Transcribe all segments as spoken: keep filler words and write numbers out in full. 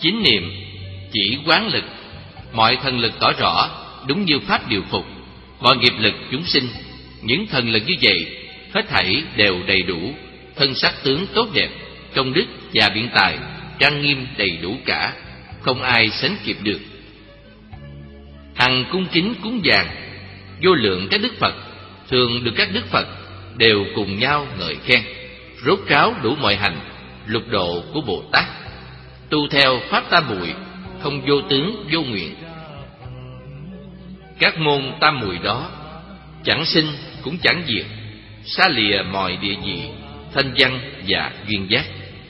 Chính niệm chỉ quán lực, mọi thần lực tỏ rõ, đúng như pháp điều phục. Mọi nghiệp lực chúng sinh, những thần lực như vậy, hết thảy đều đầy đủ, thân sắc tướng tốt đẹp, công đức và biện tài trang nghiêm đầy đủ cả, không ai sánh kịp được. Hằng cung kính cúng dường vô lượng các đức Phật, thường được các đức Phật đều cùng nhau ngợi khen, rốt ráo đủ mọi hành, lục độ của Bồ Tát, tu theo pháp tam muội, không vô tướng vô nguyện. Các môn tam muội đó chẳng sinh cũng chẳng diệt, xa lìa mọi địa vị, thanh văn và duyên giác.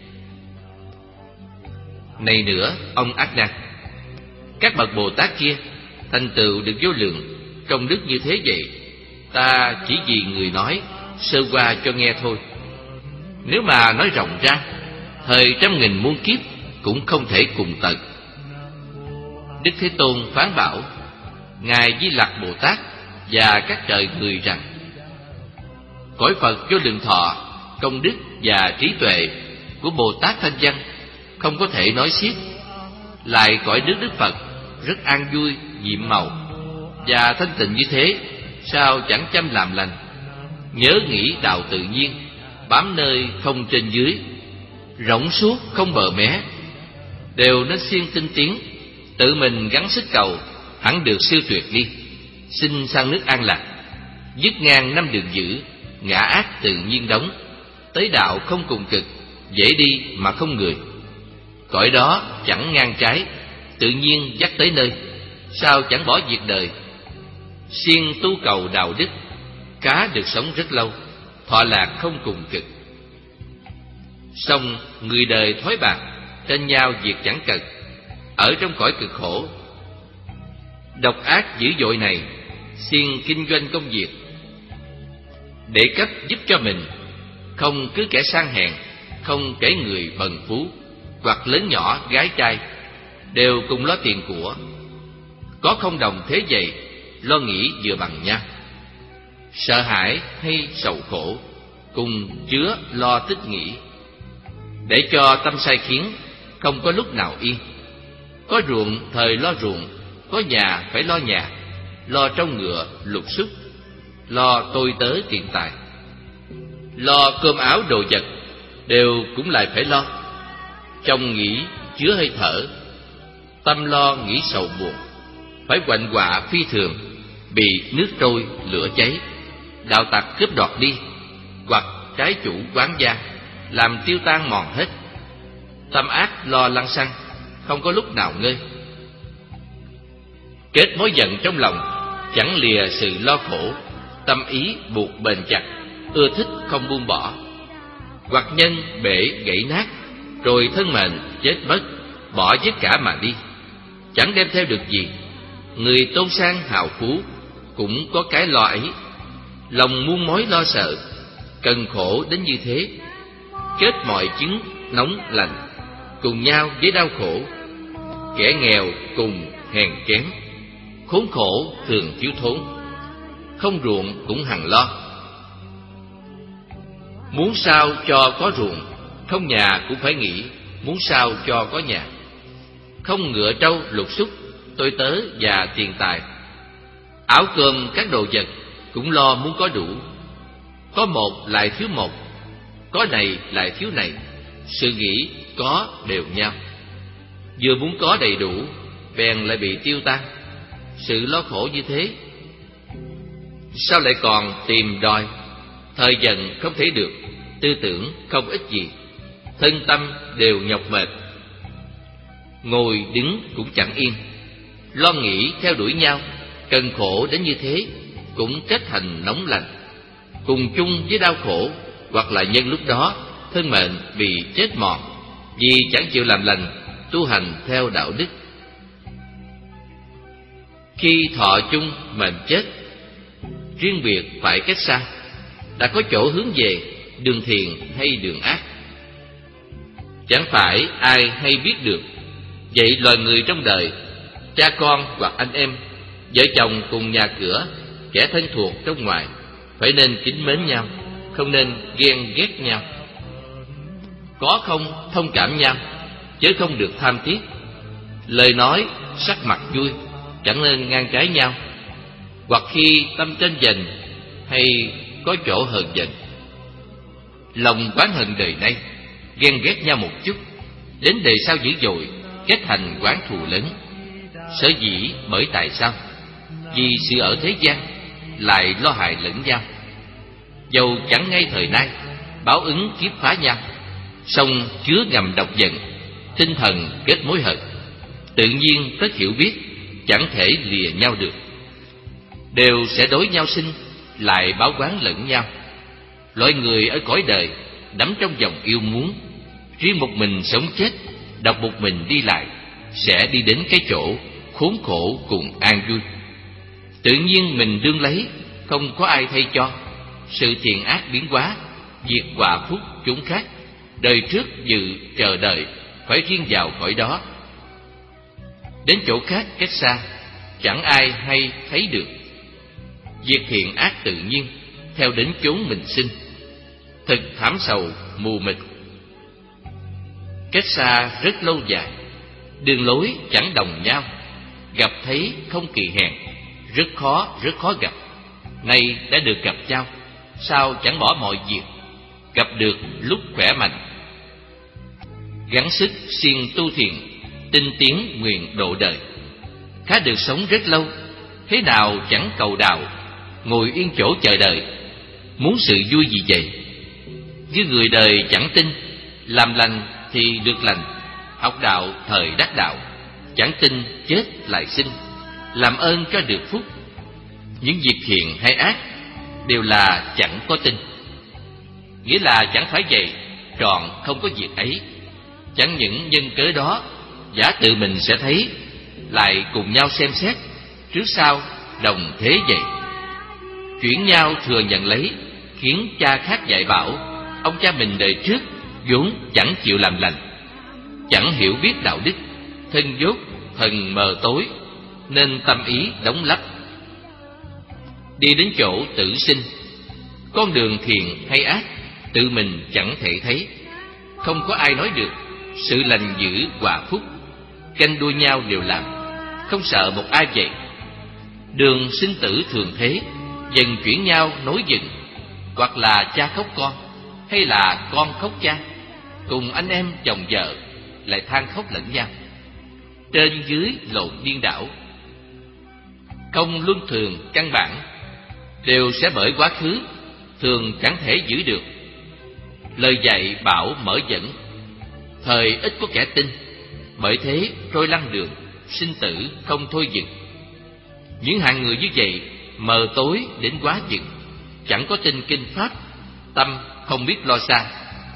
Này nữa, ông Ác Na, các bậc Bồ Tát kia thành tựu được vô lượng công đức như thế vậy, ta chỉ vì người nói sơ qua cho nghe thôi. Nếu mà nói rộng ra, thời trăm nghìn muôn kiếp cũng không thể cùng tận. Đức Thế Tôn phán bảo Ngài Di Lặc Bồ Tát và các trời người rằng: cõi Phật vô lượng thọ, công đức và trí tuệ của Bồ Tát Thanh Văn không có thể nói xiết. Lại cõi nước Đức Phật rất an vui, nhiệm màu và thanh tịnh như thế, sao chẳng chăm làm lành, nhớ nghĩ đạo tự nhiên, bám nơi không trên dưới, rộng suốt không bờ mé, đều nên siêng tinh tiến, tự mình gắng sức cầu, hẳn được siêu tuyệt đi. Xin sang nước an lạc, dứt ngang năm đường dữ, ngã ác tự nhiên đóng, tới đạo không cùng cực, dễ đi mà không người. Cõi đó chẳng ngang trái, tự nhiên dắt tới nơi, sao chẳng bỏ việc đời. Siêng tu cầu đạo đức, cá được sống rất lâu, thọ lạc không cùng cực. Song người đời thói bạc, tranh nhau việc chẳng cần, ở trong cõi cực khổ. Độc ác dữ dội này, siêng kinh doanh công việc, để cấp giúp cho mình, không cứ kẻ sang hèn, không kể người bần phú, hoặc lớn nhỏ gái trai, đều cùng lo tiền của. Có không đồng thế vậy, lo nghĩ vừa bằng nhau. Sợ hãi hay sầu khổ, cùng chứa lo tích nghĩ, để cho tâm sai khiến, không có lúc nào yên. Có ruộng thời lo ruộng, có nhà phải lo nhà, lo trong ngựa lục xúc, lo tôi tớ tiền tài, lo cơm áo đồ vật, đều cũng lại phải lo. Trong nghĩ chứa hơi thở, tâm lo nghĩ sầu buồn, phải quạnh quạ phi thường, bị nước trôi lửa cháy, đạo tặc cướp đoạt đi, hoặc trái chủ quán gia làm tiêu tan mòn hết. Tâm ác lo lăng xăng, không có lúc nào ngơi. Kết mối giận trong lòng, chẳng lìa sự lo khổ, tâm ý buộc bền chặt, ưa thích không buông bỏ. Hoặc nhân bể gãy nát, rồi thân mệnh chết mất, bỏ tất cả mà đi, chẳng đem theo được gì. Người tôn sang hào phú cũng có cái lo ấy, lòng muôn mối lo sợ, cần khổ đến như thế. Kết mọi chứng nóng lạnh, cùng nhau với đau khổ. Kẻ nghèo cùng hèn kém, khốn khổ thường thiếu thốn, không ruộng cũng hằng lo. Muốn sao cho có ruộng, không nhà cũng phải nghĩ muốn sao cho có nhà. Không ngựa trâu lục xúc, tôi tớ và tiền tài. Áo cơm các đồ vật cũng lo muốn có đủ. Có một lại thiếu một, có này lại thiếu này, sự nghĩ có đều nhau. Vừa muốn có đầy đủ, bèn lại bị tiêu tan. Sự lo khổ như thế, sao lại còn tìm đòi? Thời giận không thể được, tư tưởng không ích gì, thân tâm đều nhọc mệt. Ngồi đứng cũng chẳng yên, lo nghĩ theo đuổi nhau, cần khổ đến như thế, cũng kết thành nóng lạnh, cùng chung với đau khổ. Hoặc là nhân lúc đó thân mệnh bị chết mòn, vì chẳng chịu làm lành, tu hành theo đạo đức. Khi thọ chung mệnh chết, riêng biệt phải cách xa, đã có chỗ hướng về đường thiện hay đường ác, chẳng phải ai hay biết được. Vậy loài người trong đời, cha con hoặc anh em, vợ chồng cùng nhà cửa, kẻ thân thuộc trong ngoài, phải nên kính mến nhau, không nên ghen ghét nhau. Có không thông cảm nhau, chứ không được tham tiếc, Lời nói, sắc mặt vui, chẳng nên ngang trái nhau. Hoặc khi tâm tranh giành hay có chỗ hờn giận. Lòng oán hận đời nay, ghen ghét nhau một chút, đến đời sau dữ dội, kết thành oán thù lớn. Sở dĩ bởi tại sao? Vì sự ở thế gian lại lo hại lẫn nhau. Dầu chẳng ngay thời nay báo ứng kiếp phá nhau, song chứa ngầm độc giận, tinh thần kết mối hận. Tự nhiên tất hiểu biết, chẳng thể lìa nhau được. Đều sẽ đối nhau sinh, lại báo oán lẫn nhau. Loại người ở cõi đời đắm trong dòng yêu muốn, riêng một mình sống chết, độc một mình đi lại, sẽ đi đến cái chỗ khốn khổ cùng an vui. Tự nhiên mình đương lấy, không có ai thay cho. Sự thiện ác biến hóa, diệt quả phúc chúng khác. Đời trước dự chờ đợi, phải riêng vào cõi đó. Đến chỗ khác cách xa, chẳng ai hay thấy được. Diệt thiện ác tự nhiên, theo đến chốn mình sinh. Thực thảm sầu mù mịt. Cách xa rất lâu dài, đường lối chẳng đồng nhau. Gặp thấy không kỳ hẹn, rất khó rất khó gặp. Nay đã được gặp nhau, sao chẳng bỏ mọi việc, gặp được lúc khỏe mạnh. Gắng sức siêng tu thiện, tinh tiến nguyện độ đời. Khá được sống rất lâu, thế nào chẳng cầu đạo, ngồi yên chỗ chờ đợi. Muốn sự vui gì vậy? Với người đời chẳng tin, làm lành thì được lành, học đạo thời đắc đạo. Chẳng tin chết lại sinh, làm ơn cho được phúc. Những việc thiện hay ác đều là chẳng có tin. Nghĩa là chẳng phải vậy, trọn không có việc ấy. Chẳng những nhân cớ đó, giả tự mình sẽ thấy, lại cùng nhau xem xét, trước sau đồng thế vậy. Chuyển nhau thừa nhận lấy, khiến cha khác dạy bảo. Ông cha mình đời trước vốn chẳng chịu làm lành, chẳng hiểu biết đạo đức, thân dốt thần mờ tối, nên tâm ý đóng lấp. Đi đến chỗ tử sinh, con đường thiện hay ác tự mình chẳng thể thấy. Không có ai nói được, sự lành dữ hòa phúc, canh đua nhau đều làm, không sợ một ai vậy. Đường sinh tử thường thế, dần chuyển nhau nối dựng. Hoặc là cha khóc con, hay là con khóc cha, cùng anh em chồng vợ lại than khóc lẫn nhau. Trên dưới lộn điên đảo, không luân thường căn bản, đều sẽ bởi quá khứ, thường chẳng thể giữ được. Lời dạy bảo mở dẫn, thời ít có kẻ tin, bởi thế trôi lăn đường, sinh tử không thôi dừng. Những hạng người như vậy mờ tối đến quá chừng, chẳng có tin kinh pháp, tâm không biết lo xa.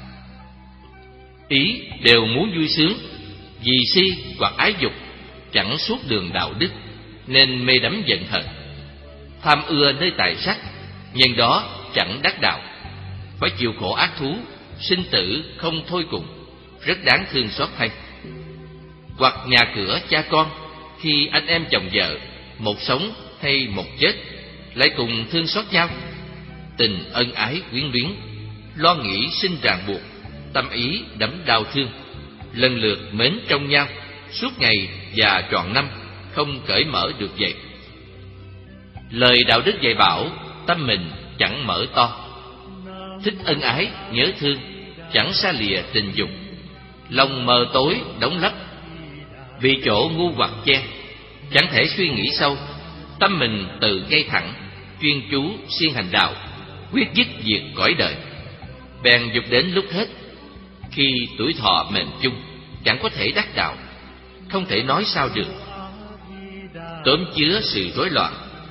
Ý đều muốn vui sướng, vì si hoặc ái dục, chẳng suốt đường đạo đức, nên mê đắm giận hờn. Tham ưa nơi tài sắc, nhân đó chẳng đắc đạo, phải chịu khổ ác thú, sinh tử không thôi cùng, rất đáng thương xót thay. Hoặc nhà cửa cha con, khi anh em chồng vợ, một sống hay một chết, lại cùng thương xót nhau. Tình ân ái quyến luyến, lo nghĩ sinh ràng buộc, tâm ý đẫm đau thương, lần lượt mến trong nhau, suốt ngày và trọn năm, không cởi mở được vậy. Lời đạo đức dạy bảo, tâm mình chẳng mở to, thích ân ái nhớ thương, chẳng xa lìa tình dục. Lòng mờ tối đóng lấp, vì chỗ ngu hoặc che, chẳng thể suy nghĩ sâu. Tâm mình tự gây thẳng, chuyên chú siêng hành đạo, quyết dứt diệt cõi đời. Bèn dục đến lúc hết, khi tuổi thọ mệnh chung, chẳng có thể đắc đạo, không thể nói sao được. Tóm chứa sự rối loạn,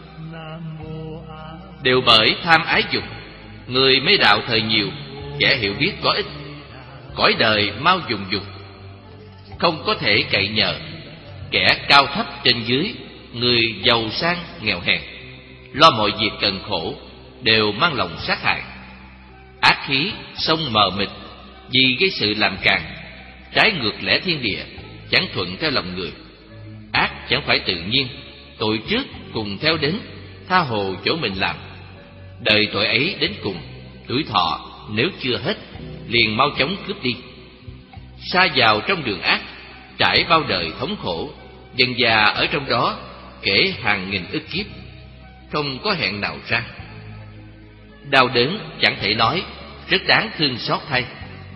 đều bởi tham ái dục. Người mê đạo thời nhiều, kẻ hiểu biết có ít. Cõi đời mau dùng dục, không có thể cậy nhờ. Kẻ cao thấp trên dưới, người giàu sang nghèo hèn, lo mọi việc cần khổ, đều mang lòng sát hại. Ác khí sông mờ mịt, vì gây sự làm càng, trái ngược lẽ thiên địa, chẳng thuận theo lòng người. Ác chẳng phải tự nhiên, tội trước cùng theo đến, tha hồ chỗ mình làm. Đời tội ấy đến cùng, tuổi thọ nếu chưa hết, liền mau chóng cướp đi. Sa vào trong đường ác, trải bao đời thống khổ, dần dà ở trong đó kể hàng nghìn ức kiếp, không có hẹn nào ra. Đau đớn chẳng thể nói, rất đáng thương xót thay.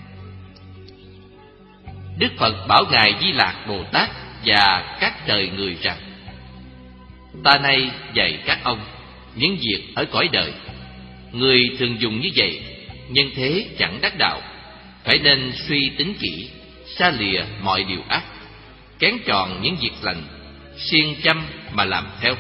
Đức Phật bảo Ngài Di Lạc Bồ Tát và các trời người rằng: ta nay dạy các ông những việc ở cõi đời. Người thường dùng như vậy, nhân thế chẳng đắc đạo, phải nên suy tính kỹ, xa lìa mọi điều ác, kén chọn những việc lành, siêng chăm mà làm theo.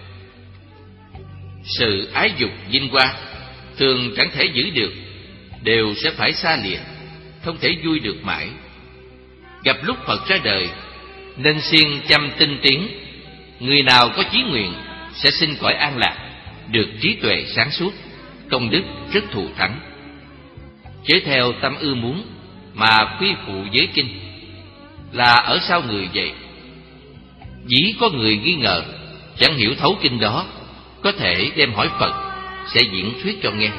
Sự ái dục vinh hoa thường chẳng thể giữ được, đều sẽ phải xa lìa, không thể vui được mãi. Gặp lúc Phật ra đời, nên siêng chăm tinh tiến. Người nào có chí nguyện sẽ sinh cõi an lạc, được trí tuệ sáng suốt, công đức rất thù thắng. Chớ theo tâm ưa muốn mà quy phụ giới kinh, là ở sau người vậy. Dĩ có người nghi ngờ, chẳng hiểu thấu kinh đó, có thể đem hỏi Phật, sẽ diễn thuyết cho nghe.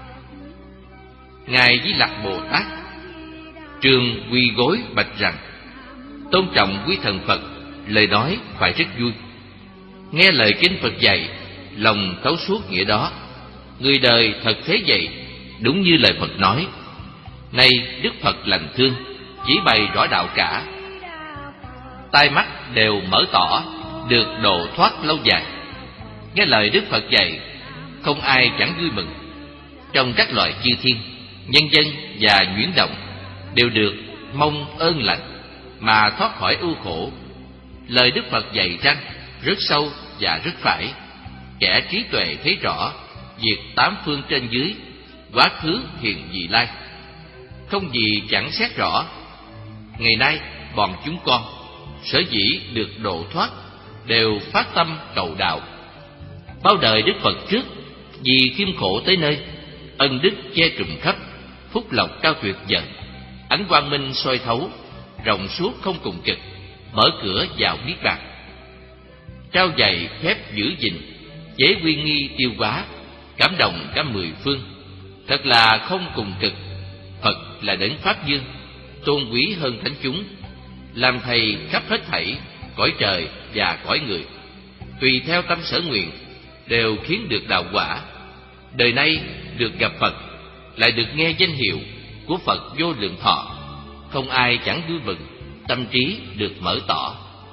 Ngài Di Lặc Bồ Tát trường quỳ gối bạch rằng: tôn trọng quý thần Phật, lời nói phải rất vui. Nghe lời kinh Phật dạy, lòng thấu suốt nghĩa đó. Người đời thật thế vậy, đúng như lời Phật nói. Nay Đức Phật lành thương, chỉ bày rõ đạo cả. Tai mắt đều mở tỏ, được độ thoát lâu dài. Nghe lời Đức Phật dạy, không ai chẳng vui mừng. Trong các loài chư thiên, nhân dân và nhuyễn động đều được mong ơn lành mà thoát khỏi ưu khổ. Lời Đức Phật dạy rằng rất sâu và rất phải. Kẻ trí tuệ thấy rõ việc tám phương trên dưới, quá khứ hiện vị lai, không gì chẳng xét rõ. Ngày nay bọn chúng con sở dĩ được độ thoát, đều phát tâm cầu đạo. Bao đời Đức Phật trước, vì khiêm khổ tới nơi, ân đức che trùm khắp, phúc lộc cao tuyệt vời, ánh quang minh soi thấu, rộng suốt không cùng cực, mở cửa vào niết bàn. Trao dạy phép giữ gìn, chế quy nghi tiêu hóa, cảm động cả mười phương. Thật là không cùng cực. Phật là đấng pháp dương, tôn quý hơn thánh chúng, làm thầy khắp hết thảy cõi trời và cõi người. Tùy theo tâm sở nguyện, đều khiến được đạo quả. Đời nay được gặp Phật, lại được nghe danh hiệu của Phật vô lượng thọ, không ai chẳng vui mừng, tâm trí được mở tỏ.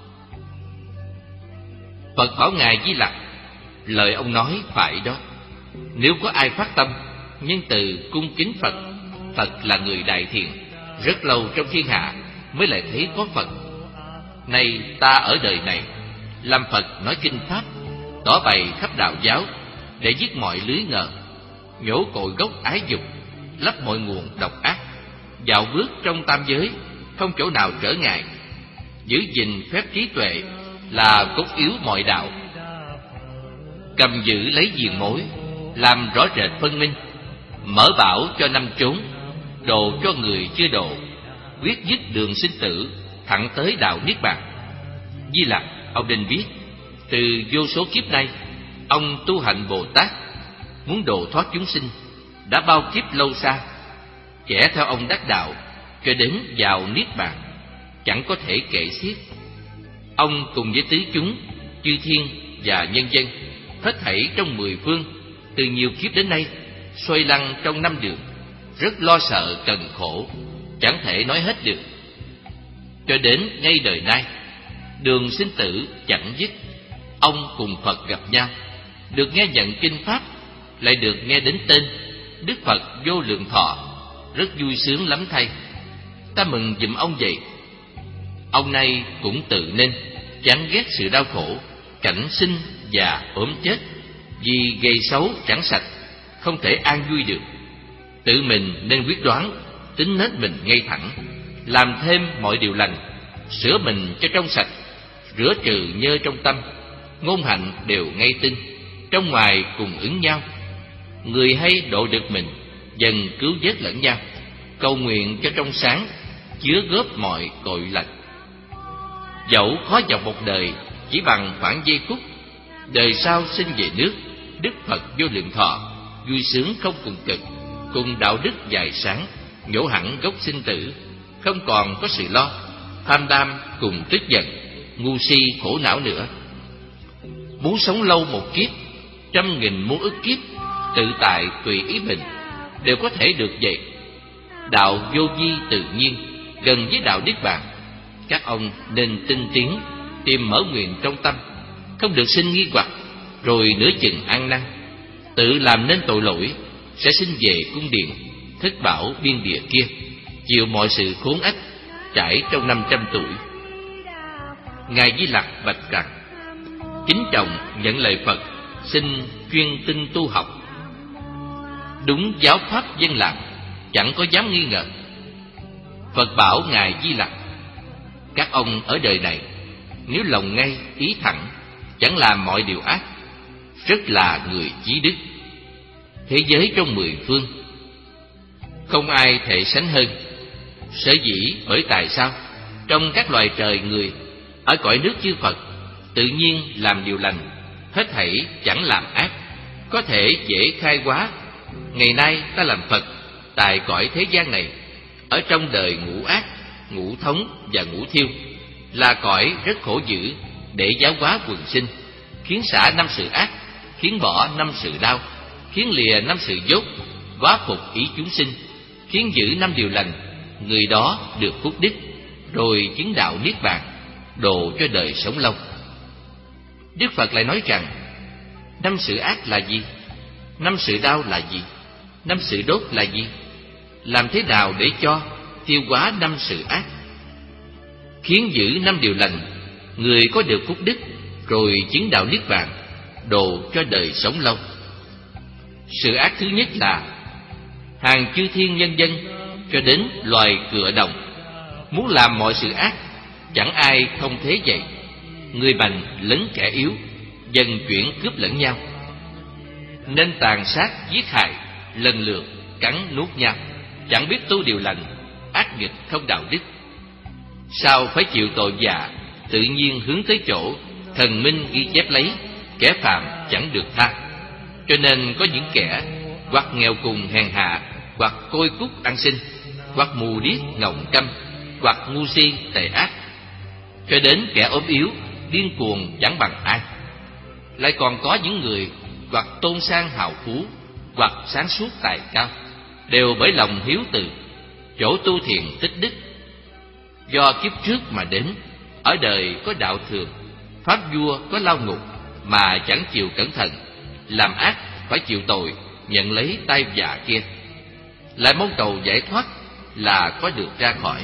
Phật bảo Ngài Di Lặc: lời ông nói phải đó. Nếu có ai phát tâm nhân từ cung kính Phật, thật là người đại thiện, rất lâu trong thiên hạ mới lại thấy có Phật. Nay ta ở đời này làm Phật nói kinh pháp, tỏ bày khắp đạo giáo, để giết mọi lưới ngờ, nhổ cội gốc ái dục, lấp mọi nguồn độc ác, dạo bước trong tam giới, không chỗ nào trở ngại. Giữ gìn phép trí tuệ là cốt yếu mọi đạo. Cầm giữ lấy diền mối, làm rõ rệt phân minh, mở bảo cho năm chốn, độ cho người chưa độ, quyết dứt đường sinh tử, thẳng tới đạo niết bàn. Di Lặc, ông nên biết, từ vô số kiếp nay, ông tu hành Bồ Tát, muốn độ thoát chúng sinh, đã bao kiếp lâu xa. Kẻ theo ông đắc đạo, cho đến vào niết bàn, chẳng có thể kể xiết. Ông cùng với tứ chúng, chư thiên và nhân dân, hết thảy trong mười phương, từ nhiều kiếp đến nay, xoay lăn trong năm đường, rất lo sợ cần khổ, chẳng thể nói hết được. Cho đến ngay đời nay, đường sinh tử chẳng dứt, ông cùng Phật gặp nhau, được nghe nhận kinh pháp, lại được nghe đến tên Đức Phật vô lượng thọ, rất vui sướng lắm thay. Ta mừng giùm ông vậy. Ông nay cũng tự nên chán ghét sự đau khổ, cảnh sinh và ốm chết, vì gây xấu chẳng sạch, không thể an vui được. Tự mình nên quyết đoán, tính nết mình ngay thẳng, làm thêm mọi điều lành, sửa mình cho trong sạch, rửa trừ nhơ trong tâm, ngôn hạnh đều ngay tinh, trong ngoài cùng ứng nhau. Người hay độ được mình, dần cứu vớt lẫn nhau, cầu nguyện cho trong sáng, chứa góp mọi tội lành. Dẫu khó dọc một đời, chỉ bằng khoảng giây phút, đời sau sinh về nước Đức Phật vô lượng thọ, vui sướng không cùng cực, cùng đạo đức dài sáng, nhổ hẳn gốc sinh tử, không còn có sự lo. tham lam cùng tức giận, ngu si khổ não nữa. Muốn sống lâu một kiếp, trăm nghìn muôn ức kiếp, tự tại tùy ý mình, đều có thể được vậy. Đạo vô vi tự nhiên, gần với đạo niết bàn. Các ông nên tinh tiến, tìm mở nguyện trong tâm, không được sinh nghi hoặc, rồi nửa chừng ăn năn, tự làm nên tội lỗi, sẽ sinh về cung điện thất bảo biên địa kia, chịu mọi sự khốn ách, trải trong năm trăm tuổi. Ngài Di Lặc bạch rằng: kính trọng nhận lời Phật, xin chuyên tinh tu học, đúng giáo pháp dân làm, chẳng có dám nghi ngờ. Phật bảo Ngài Di Lặc: các ông ở đời này, nếu lòng ngay ý thẳng, chẳng làm mọi điều ác, rất là người chí đức. Thế giới trong mười phương, không ai thể sánh hơn. Sở dĩ bởi tại sao trong các loài trời người, ở cõi nước chư Phật, tự nhiên làm điều lành, hết thảy chẳng làm ác, có thể dễ khai hóa. Ngày nay ta làm Phật tại cõi thế gian này, ở trong đời ngũ ác, ngũ thống và ngũ thiêu, là cõi rất khổ dữ, để giáo hóa quần sinh, khiến xả năm sự ác, khiến bỏ năm sự đau, khiến lìa năm sự dốt, hóa phục ý chúng sinh, khiến giữ năm điều lành. Người đó được phúc đức, rồi chứng đạo niết bàn, độ cho đời sống lâu. Đức Phật lại nói rằng: năm sự ác là gì? Năm sự đau là gì? Năm sự đốt là gì? Làm thế nào để cho tiêu hóa năm sự ác, khiến giữ năm điều lành, người có được phúc đức, rồi chứng đạo niết bàn, độ cho đời sống lâu. Sự ác thứ nhất là hàng chư thiên nhân dân cho đến loài cựa đồng, muốn làm mọi sự ác, chẳng ai không thế vậy. Người mạnh lấn kẻ yếu, dần chuyển cướp lẫn nhau, nên tàn sát giết hại, lần lượt cắn nuốt nhau, chẳng biết tu điều lành, ác nghịch không đạo đức. Sao phải chịu tội dạ, tự nhiên hướng tới chỗ thần minh ghi chép lấy, kẻ phạm chẳng được tha. Cho nên có những kẻ hoặc nghèo cùng hèn hạ, hoặc côi cút ăn xin, hoặc mù điếc ngọng câm, hoặc ngu si tệ ác, cho đến kẻ ốm yếu điên cuồng chẳng bằng ai. Lại còn có những người hoặc tôn sang hào phú, hoặc sáng suốt tài cao, đều bởi lòng hiếu từ, chỗ tu thiền tích đức. Do kiếp trước mà đến, ở đời có đạo thường, pháp vua có lao ngục, mà chẳng chịu cẩn thận, làm ác phải chịu tội, nhận lấy tai vạ kia. Lại mong cầu giải thoát là có được ra khỏi.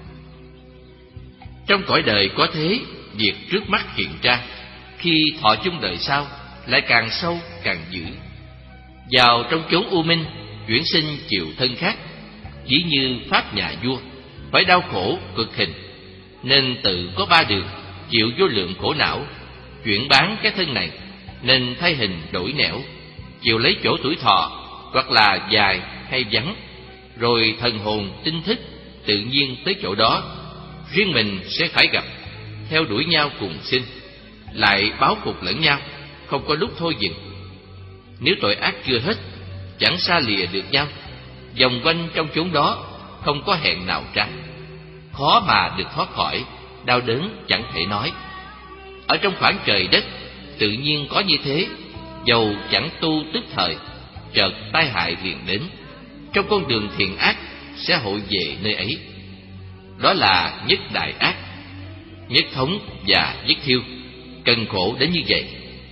Trong cõi đời có thế, việc trước mắt hiện ra, khi thọ chung đời sau lại càng sâu càng dữ. Vào trong chốn u minh, chuyển sinh chịu thân khác, chỉ như pháp nhà vua, phải đau khổ cực hình, nên tự có ba đường, chịu vô lượng khổ não. Chuyển bán cái thân này, nên thay hình đổi nẻo, chịu lấy chỗ tuổi thọ, hoặc là dài hay vắng, rồi thần hồn tinh thức tự nhiên tới chỗ đó, riêng mình sẽ phải gặp, theo đuổi nhau cùng sinh, lại báo phục lẫn nhau, không có lúc thôi dừng. Nếu tội ác chưa hết, chẳng xa lìa được nhau, vòng quanh trong chốn đó, không có hẹn nào ra, khó mà được thoát khỏi, đau đớn chẳng thể nói. Ở trong khoảng trời đất, tự nhiên có như thế, dầu chẳng tu tức thời, chợt tai hại liền đến, trong con đường thiện ác sẽ hội về nơi ấy. Đó là nhất đại ác, nhất thống và nhất thiêu, cần khổ đến như vậy.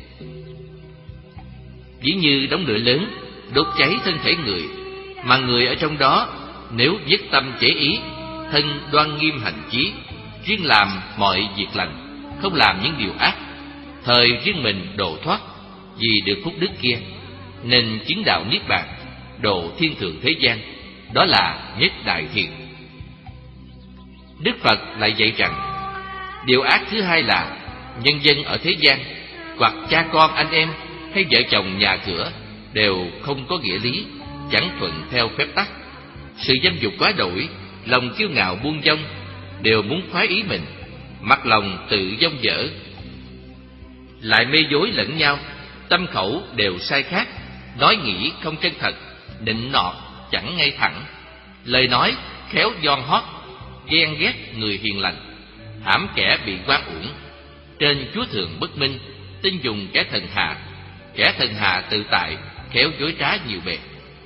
Ví như đống lửa lớn đốt cháy thân thể người, mà người ở trong đó nếu nhất tâm chế ý, thân đoan nghiêm hành chí, riêng làm mọi việc lành, không làm những điều ác, thời riêng mình độ thoát, vì được phúc đức kia, nên chứng đạo niết bàn, độ thiên thượng thế gian. Đó là nhất đại thiện. Đức Phật lại dạy rằng, điều ác thứ hai là nhân dân ở thế gian, hoặc cha con anh em hay vợ chồng nhà cửa, đều không có nghĩa lý, chẳng thuận theo phép tắc. Sự dâm dục quá đổi, lòng kiêu ngạo buông dông, đều muốn khoái ý mình, mặt lòng tự dông dở, lại mê dối lẫn nhau, tâm khẩu đều sai khác, nói nghĩ không chân thật, nịnh nọt chẳng ngay thẳng, lời nói khéo giòn hót, ghen ghét người hiền lành, hãm kẻ bị oan uổng. Trên chúa thượng bất minh, tin dùng kẻ thần hạ. Kẻ thần hạ tự tại, khéo dối trá nhiều bề.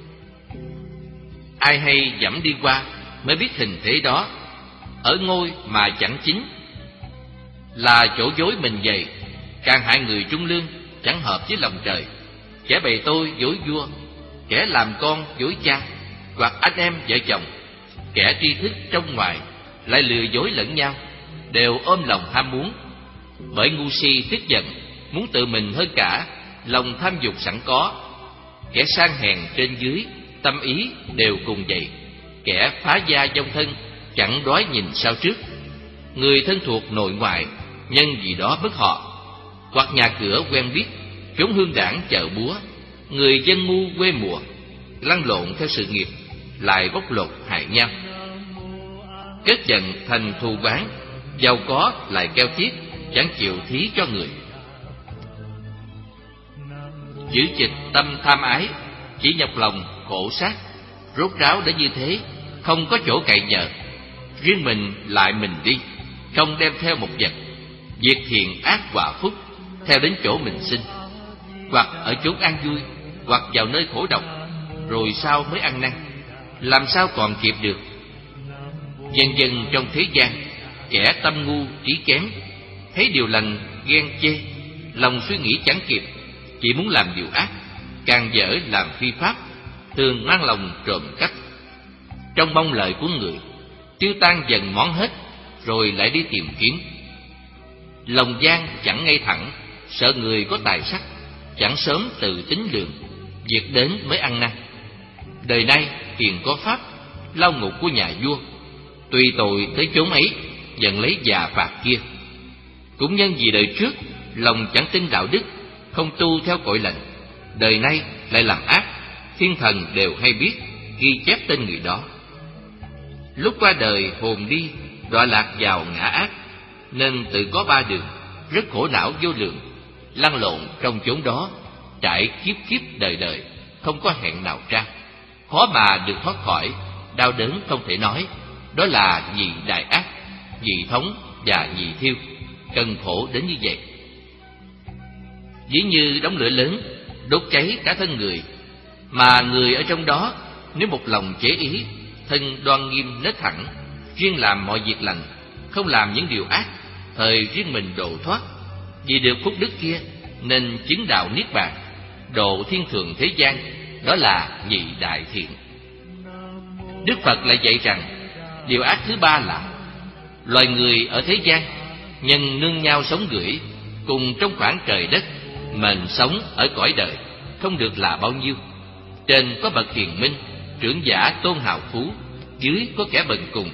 Ai hay dẫm đi qua mới biết hình thế đó. Ở ngôi mà chẳng chính, là chỗ dối mình vậy. Càng hại người trung lương, chẳng hợp với lòng trời. Kẻ bày tôi dối vua, kẻ làm con dối cha, hoặc anh em vợ chồng. Kẻ tri thức trong ngoài lại lừa dối lẫn nhau, đều ôm lòng ham muốn. Bởi ngu si tức giận, muốn tự mình hơn cả, lòng tham dục sẵn có. Kẻ sang hèn trên dưới, tâm ý đều cùng vậy. Kẻ phá gia vong thân, chẳng đoái nhìn sao trước. Người thân thuộc nội ngoại, nhân gì đó bất họ. Hoặc nhà cửa quen biết, chốn hương đảng chợ búa. Người dân ngu quê mùa, lăn lộn theo sự nghiệp, lại bóc lột hại nhau. Kết giận thành thù oán, giàu có lại keo kiết, chẳng chịu thí cho người. Giữ chịch tâm tham ái, chỉ nhọc lòng khổ sát. Rốt ráo đến như thế, không có chỗ cậy nhờ. Riêng mình lại mình đi, không đem theo một vật. Việc thiện ác quả phúc, theo đến chỗ mình sinh. Hoặc ở chốn an vui, hoặc vào nơi khổ độc, rồi sau mới ăn năn, làm sao còn kịp được. Dần dần trong thế gian, kẻ tâm ngu trí kém, thấy điều lành ghen chê, lòng suy nghĩ chẳng kịp, chỉ muốn làm điều ác, càng dở làm phi pháp, thường mang lòng trộm cắp. Trong mong lợi của người, tiêu tan dần món hết, rồi lại đi tìm kiếm. Lòng gian chẳng ngay thẳng, sợ người có tài sắc, chẳng sớm tự tính lượng, việc đến mới ăn năn. Đời nay tiền có pháp, lao ngục của nhà vua, tùy tội tới chốn ấy, dần lấy già phạt kia. Cũng nhân vì đời trước lòng chẳng tin đạo đức, không tu theo cội lệnh, đời nay lại làm ác, thiên thần đều hay biết, ghi chép tên người đó. Lúc qua đời hồn đi, đọa lạc vào ngã ác, nên tự có ba đường, rất khổ não vô lượng, lăn lộn trong chốn đó, trải kiếp kiếp đời đời, không có hẹn nào ra, khó mà được thoát khỏi, đau đớn không thể nói. Đó là nhị đại ác, nhị thống và nhị thiêu, cần khổ đến như vậy. Ví như đống lửa lớn đốt cháy cả thân người, mà người ở trong đó nếu một lòng chế ý, thân đoan nghiêm nết thẳng, riêng làm mọi việc lành, không làm những điều ác, thời riêng mình độ thoát. Vì được phúc đức kia nên chứng đạo niết bàn, độ thiên thượng thế gian, đó là nhị đại thiện. Đức Phật lại dạy rằng điều ác thứ ba là loài người ở thế gian, nhân nương nhau sống gửi, cùng trong khoảng trời đất, mệnh sống ở cõi đời, không được là bao nhiêu. Trên có bậc hiền minh, trưởng giả tôn hào phú, dưới có kẻ bần cùng.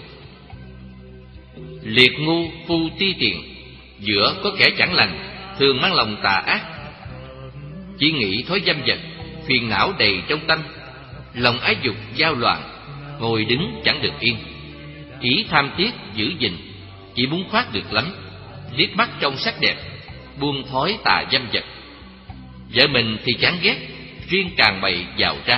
Liệt ngu phu ti tiền, giữa có kẻ chẳng lành, thường mang lòng tà ác. Chỉ nghĩ thói dâm vật, phiền não đầy trong tâm, lòng ái dục giao loạn, ngồi đứng chẳng được yên. Ý tham tiếc giữ gìn, chỉ muốn khoác được lắm, liếc mắt trong sắc đẹp, buông thói tà dâm vật. Vợ mình thì chán ghét, riêng càng bày vào ra.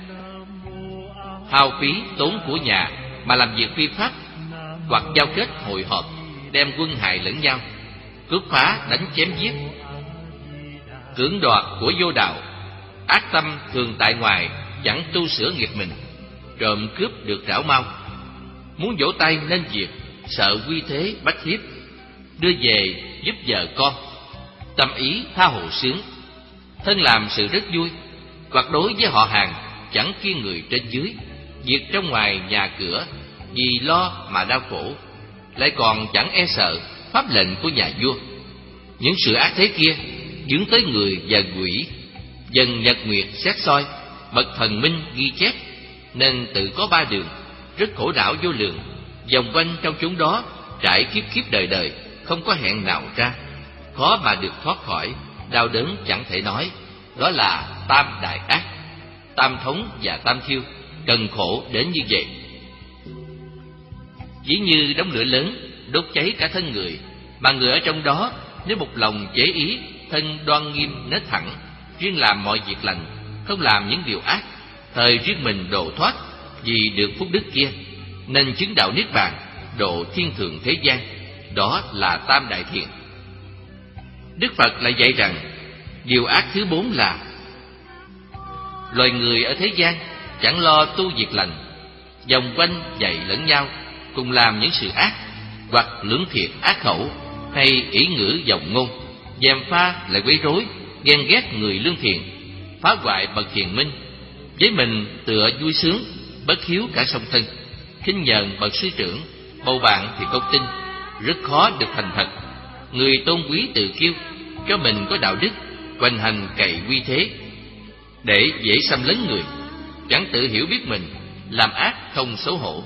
Hao phí tốn của nhà mà làm việc phi pháp, hoặc giao kết hội họp, đem quân hại lẫn nhau, cướp phá đánh chém giết, cưỡng đoạt của vô đạo. Ác tâm thường tại ngoài, chẳng tu sửa nghiệp mình, trộm cướp được rảo mau. Muốn vỗ tay nên việc, sợ quy thế bách hiếp, đưa về giúp vợ con, tâm ý tha hồ sướng. Thân làm sự rất vui, hoặc đối với họ hàng chẳng kiêng người trên dưới, việc trong ngoài nhà cửa vì lo mà đau khổ, lại còn chẳng e sợ pháp lệnh của nhà vua. Những sự ác thế kia dướng tới người và quỷ, dần nhật nguyệt xét soi, bậc thần minh ghi chép, nên tự có ba đường, rất khổ não vô lượng, vòng quanh trong chúng đó, trải kiếp kiếp đời đời, không có hẹn nào ra, khó mà được thoát khỏi, đau đớn chẳng thể nói. Đó là tam đại ác, tam thống và tam thiêu, cần khổ đến như vậy. Ví như đống lửa lớn đốt cháy cả thân người, mà người ở trong đó nếu một lòng chế ý, thân đoan nghiêm nết thẳng, riêng làm mọi việc lành, không làm những điều ác, thời riêng mình độ thoát, vì được phúc đức kia, nên chứng đạo niết bàn, độ thiên thượng thế gian, đó là tam đại thiện. Đức Phật lại dạy rằng điều ác thứ bốn là loài người ở thế gian chẳng lo tu việc lành, vòng quanh dạy lẫn nhau, cùng làm những sự ác, hoặc lưỡng thiệt ác khẩu, hay ỷ ngữ vọng ngôn, gièm pha lại quấy rối, ghen ghét người lương thiện, phá hoại bậc hiền minh, với mình tựa vui sướng, bất hiếu cả song thân, khinh nhờn bậc sư trưởng, bầu bạn thì công tinh, rất khó được thành thật. Người tôn quý tự kiêu, cho mình có đạo đức, hoành hành cậy uy thế, để dễ xâm lấn người, chẳng tự hiểu biết mình, làm ác không xấu hổ.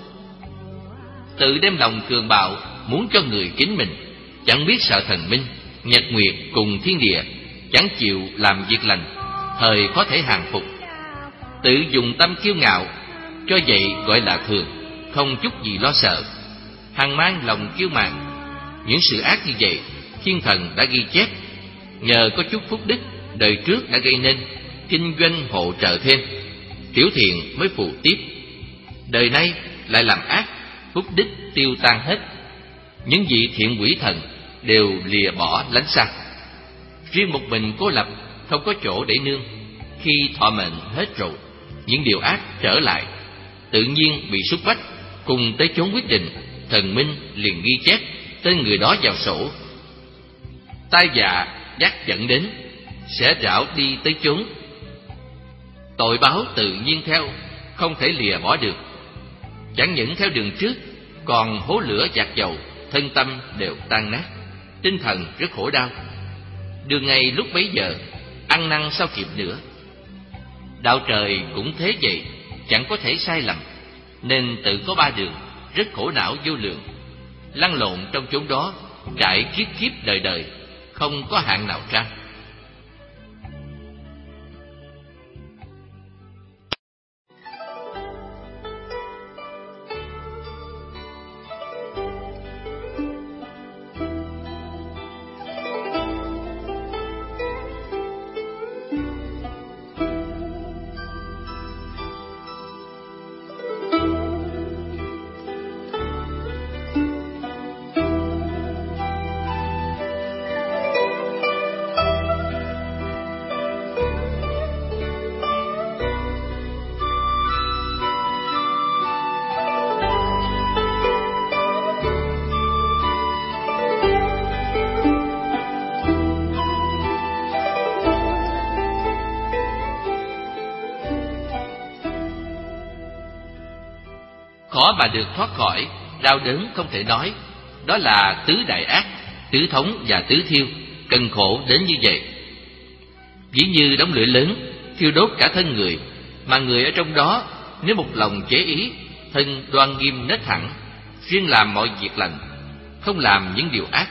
Tự đem lòng cường bạo, muốn cho người kính mình, chẳng biết sợ thần minh, nhật nguyệt cùng thiên địa, chẳng chịu làm việc lành, thời có thể hàng phục. Tự dùng tâm kiêu ngạo, cho vậy gọi là thường, không chút gì lo sợ. Hằng mang lòng kiêu mạn, những sự ác như vậy thiên thần đã ghi chép, nhờ có chút phúc đức đời trước đã gây nên, kinh doanh hộ trợ thêm, tiểu thiện mới phù tiếp. Đời nay lại làm ác, phúc đức tiêu tan hết, những vị thiện quỷ thần đều lìa bỏ lánh xa. Riêng một mình cô lập, không có chỗ để nương. Khi thọ mệnh hết rồi, những điều ác trở lại, tự nhiên bị sút bách, cùng tới chốn quyết định, thần minh liền ghi chép tên người đó vào sổ. Tai dạ dắt dẫn đến, sẽ rảo đi tới chốn. Tội báo tự nhiên theo, không thể lìa bỏ được. Chẳng những theo đường trước, còn hố lửa dạt dầu, thân tâm đều tan nát, tinh thần rất khổ đau. Đường ngày lúc bấy giờ, ăn năn sao kịp nữa. Đạo trời cũng thế vậy, chẳng có thể sai lầm, nên tự có ba đường, rất khổ não vô lượng. Lăn lộn trong chốn đó, trải kiếp kiếp đời đời, không có hạn nào ra. Khó mà được thoát khỏi, đau đớn không thể nói. Đó là tứ đại ác, tứ thống và tứ thiêu, cần khổ đến như vậy. Ví như đống lửa lớn, thiêu đốt cả thân người, mà người ở trong đó, nếu một lòng chế ý, thân đoan nghiêm nết thẳng, riêng làm mọi việc lành, không làm những điều ác.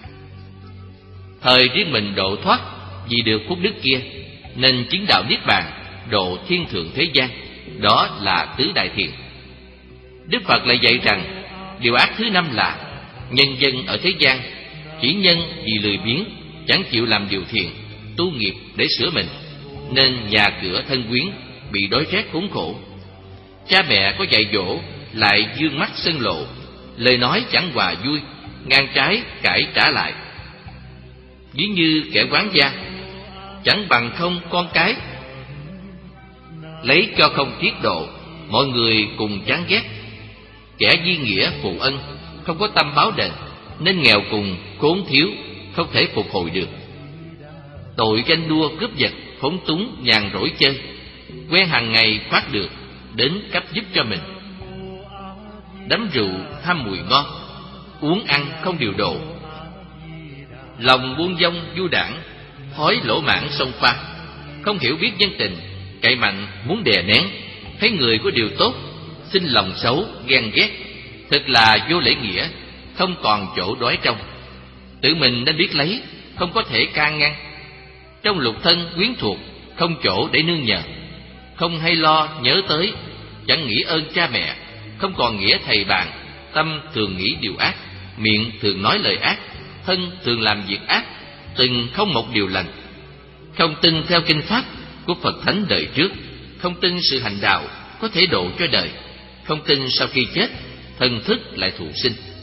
Thời riêng mình độ thoát vì được phúc đức kia, nên chứng đạo niết bàn, độ thiên thượng thế gian. Đó là tứ đại thiện. Đức Phật lại dạy rằng điều ác thứ năm là nhân dân ở thế gian chỉ nhân vì lười biếng, chẳng chịu làm điều thiện, tu nghiệp để sửa mình, nên nhà cửa thân quyến bị đói rét khốn khổ. Cha mẹ có dạy dỗ lại dương mắt sân lộ, lời nói chẳng hòa vui, ngang trái cãi trả lại. Ví như kẻ quán gia, chẳng bằng không con cái, lấy cho không tiết độ, mọi người cùng chán ghét. Kẻ duy nghĩa phụ ân, không có tâm báo đền, nên nghèo cùng khốn thiếu, không thể phục hồi được. Tội tranh đua cướp giật, phóng túng nhàn rỗi chơi, quen hàng ngày khoát được, đến cấp giúp cho mình. Đắm rượu ham mùi ngon, uống ăn không điều độ, lòng buông dông du đảng, thói lỗ mãn sông pha, không hiểu biết nhân tình, cậy mạnh muốn đè nén, thấy người có điều tốt, xin lòng xấu ghen ghét, thật là vô lễ nghĩa, không còn chỗ đói trong. Tự mình nên biết lấy, không có thể can ngăn. Trong lục thân quyến thuộc, không chỗ để nương nhờ, không hay lo nhớ tới, chẳng nghĩ ơn cha mẹ, không còn nghĩa thầy bạn, tâm thường nghĩ điều ác, miệng thường nói lời ác, thân thường làm việc ác, từng không một điều lành. Không tin theo kinh pháp của Phật Thánh đời trước, không tin sự hành đạo có thể độ cho đời, không tin sau khi chết thần thức lại thụ sinh.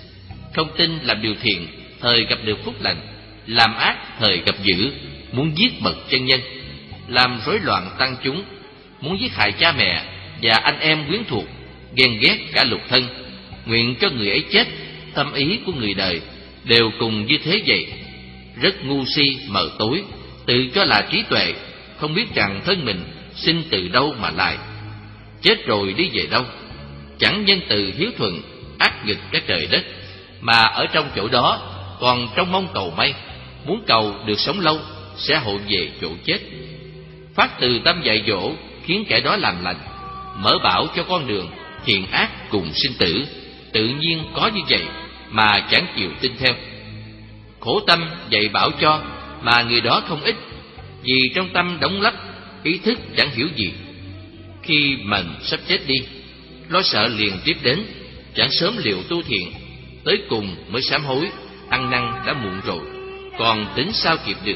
không tin làm điều thiện, thời gặp được phúc lành; làm ác, thời gặp dữ, muốn giết bậc chân nhân; làm rối loạn tăng chúng, muốn giết hại cha mẹ và anh em quyến thuộc, ghen ghét cả lục thân, nguyện cho người ấy chết. Tâm ý của người đời đều cùng như thế vậy, rất ngu si mờ tối, tự cho là trí tuệ, không biết rằng thân mình sinh từ đâu mà lại, chết rồi đi về đâu. Chẳng nhân từ hiếu thuận, ác nghịch cái trời đất, mà ở trong chỗ đó còn trong mong cầu may, muốn cầu được sống lâu, sẽ hội về chỗ chết. Phát từ tâm dạy dỗ, khiến kẻ đó làm lành, mở bảo cho con đường thiện ác cùng sinh tử, tự nhiên có như vậy mà chẳng chịu tin theo. Khổ tâm dạy bảo cho mà người đó không ít, vì trong tâm đóng lấp, ý thức chẳng hiểu gì. Khi mình sắp chết đi, lo sợ liền tiếp đến, chẳng sớm liệu tu thiện, tới cùng mới sám hối, ăn năn đã muộn rồi, còn tính sao kịp được.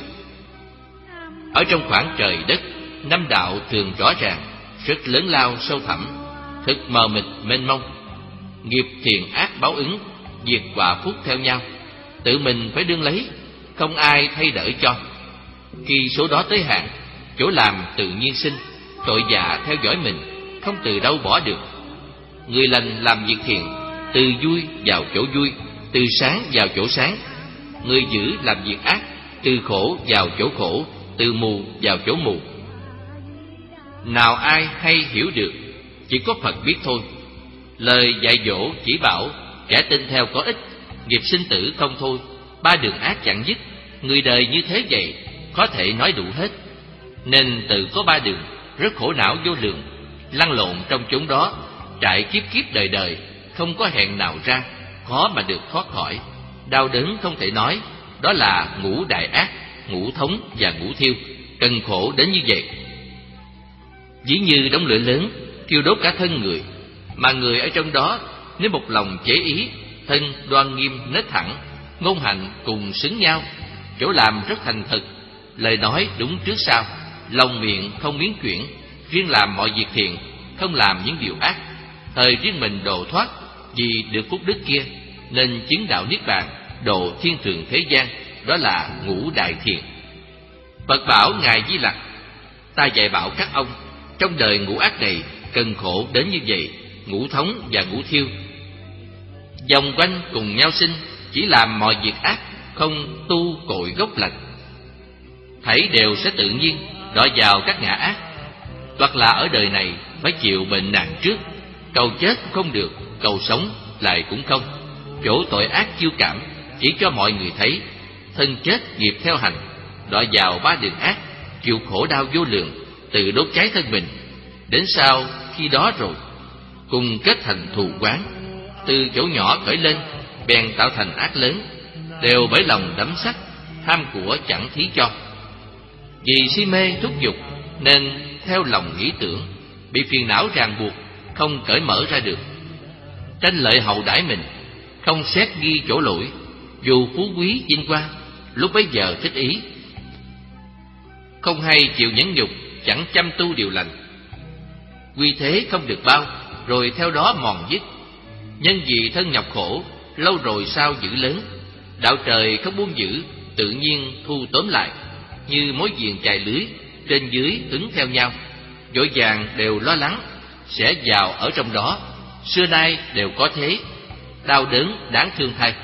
Ở trong khoảng trời đất, năm đạo thường rõ ràng, rất lớn lao sâu thẳm, thực mờ mịt mênh mông. Nghiệp thiện ác báo ứng, diệt quả phúc theo nhau, tự mình phải đương lấy, không ai thay đỡ cho. Khi số đó tới hạn, chỗ làm tự nhiên sinh, tội dạ theo dõi mình, không từ đâu bỏ được. Người lành làm việc thiện, từ vui vào chỗ vui, từ sáng vào chỗ sáng. Người dữ làm việc ác, từ khổ vào chỗ khổ, từ mù vào chỗ mù. Nào ai hay hiểu được, chỉ có Phật biết thôi. Lời dạy dỗ chỉ bảo, kẻ tin theo có ích, nghiệp sinh tử không thôi, ba đường ác chẳng dứt. Người đời như thế vậy, có thể nói đủ hết. Nên tự có ba đường, rất khổ não vô lượng, lăn lộn trong chốn đó, trải kiếp kiếp đời đời, không có hẹn nào ra, khó mà được thoát khỏi. Đau đớn không thể nói, đó là ngũ đại ác, ngũ thống và ngũ thiêu, cần khổ đến như vậy. Ví như đống lửa lớn, thiêu đốt cả thân người, mà người ở trong đó, nếu một lòng chế ý, thân đoan nghiêm nết thẳng, ngôn hành cùng xứng nhau, chỗ làm rất thành thực, lời nói đúng trước sau, lòng miệng không biến chuyển, riêng làm mọi việc thiện, không làm những điều ác, thời riêng mình độ thoát vì được phúc đức kia, nên chứng đạo niết bàn, độ thiên thượng thế gian, đó là ngũ đại thiện. Phật bảo ngài Di Lặc: ta dạy bảo các ông, trong đời ngũ ác này cần khổ đến như vậy, ngũ thống và ngũ thiêu vòng quanh cùng nhau sinh, chỉ làm mọi việc ác, không tu cội gốc lành, thảy đều sẽ tự nhiên đọa vào các ngã ác. Hoặc là ở đời này phải chịu bệnh nặng trước, cầu chết không được, cầu sống lại cũng không. Chỗ tội ác chiêu cảm chỉ cho mọi người thấy, thân chết nghiệp theo hành, đọa vào ba đường ác, chịu khổ đau vô lượng, tự đốt cháy thân mình. Đến sau khi đó rồi, cùng kết thành thù oán, từ chỗ nhỏ khởi lên, bèn tạo thành ác lớn, đều bởi lòng đắm sắc, tham của chẳng thí cho. Vì si mê thúc dục nên theo lòng nghĩ tưởng, bị phiền não ràng buộc, không cởi mở ra được. Tranh lợi hậu đãi mình, không xét ghi chỗ lỗi, dù phú quý vinh quang, lúc bấy giờ thích ý, không hay chịu nhẫn nhục, chẳng chăm tu điều lành. Quy thế không được bao, rồi theo đó mòn dứt. Nhân vì thân nhọc khổ, lâu rồi sao giữ lớn. Đạo trời không buông giữ, tự nhiên thu tóm lại, như mối viền chài lưới, trên dưới ứng theo nhau, vội vàng đều lo lắng sẽ vào ở trong đó. Xưa nay đều có thế, đau đớn đáng thương thay.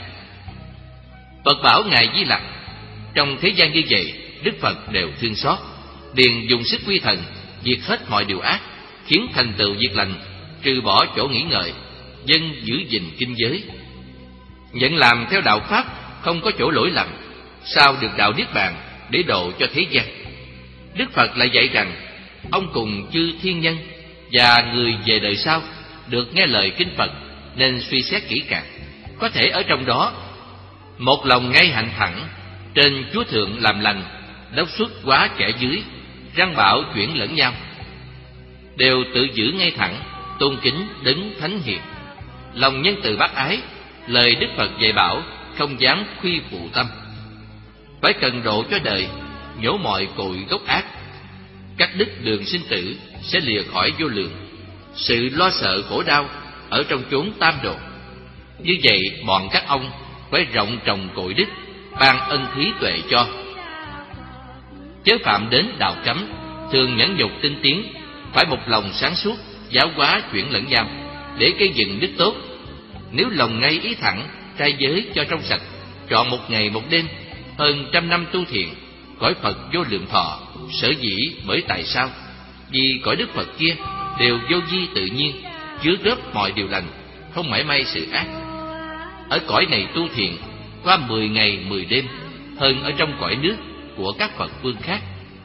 Phật bảo ngài Di Lặc: trong thế gian như vậy, Đức Phật đều thương xót, liền dùng sức quy thần, diệt hết mọi điều ác, khiến thành tựu việc lành, trừ bỏ chỗ nghĩ ngợi, dân giữ gìn kinh giới. Nhận làm theo đạo Pháp, không có chỗ lỗi lầm, sao được đạo Niết Bàn để độ cho thế gian. Đức Phật lại dạy rằng, ông cùng chư thiên nhân và người về đời sau được nghe lời kinh Phật, nên suy xét kỹ càng, có thể ở trong đó một lòng ngay hạnh thẳng, trên Chúa Thượng làm lành, đốc xuất quá kẻ dưới, răng bảo chuyển lẫn nhau, đều tự giữ ngay thẳng, tôn kính đấng thánh hiền, lòng nhân từ bác ái, lời Đức Phật dạy bảo không dám khuy phụ tâm. Phải cần độ cho đời, nhổ mọi cội gốc ác, cắt đứt đường sinh tử, sẽ lìa khỏi vô lượng sự lo sợ khổ đau ở trong chốn tam độ. Như vậy bọn các ông phải rộng trồng cội đức, ban ân khí tuệ cho. Chớ phạm đến đạo cấm, thường nhẫn nhục tinh tiến, phải một lòng sáng suốt, giáo hóa chuyển lẫn nhau, để gây dựng đức tốt. Nếu lòng ngay ý thẳng, trai giới cho trong sạch, chọn một ngày một đêm, hơn trăm năm tu thiện, cõi Phật vô lượng thọ. Sở dĩ bởi tại sao? Vì cõi Đức Phật kia đều vô vi tự nhiên, chứa góp mọi điều lành, không mảy may sự ác. Ở cõi này tu thiện qua mười ngày mười đêm, hơn ở trong cõi nước của các Phật vương khác.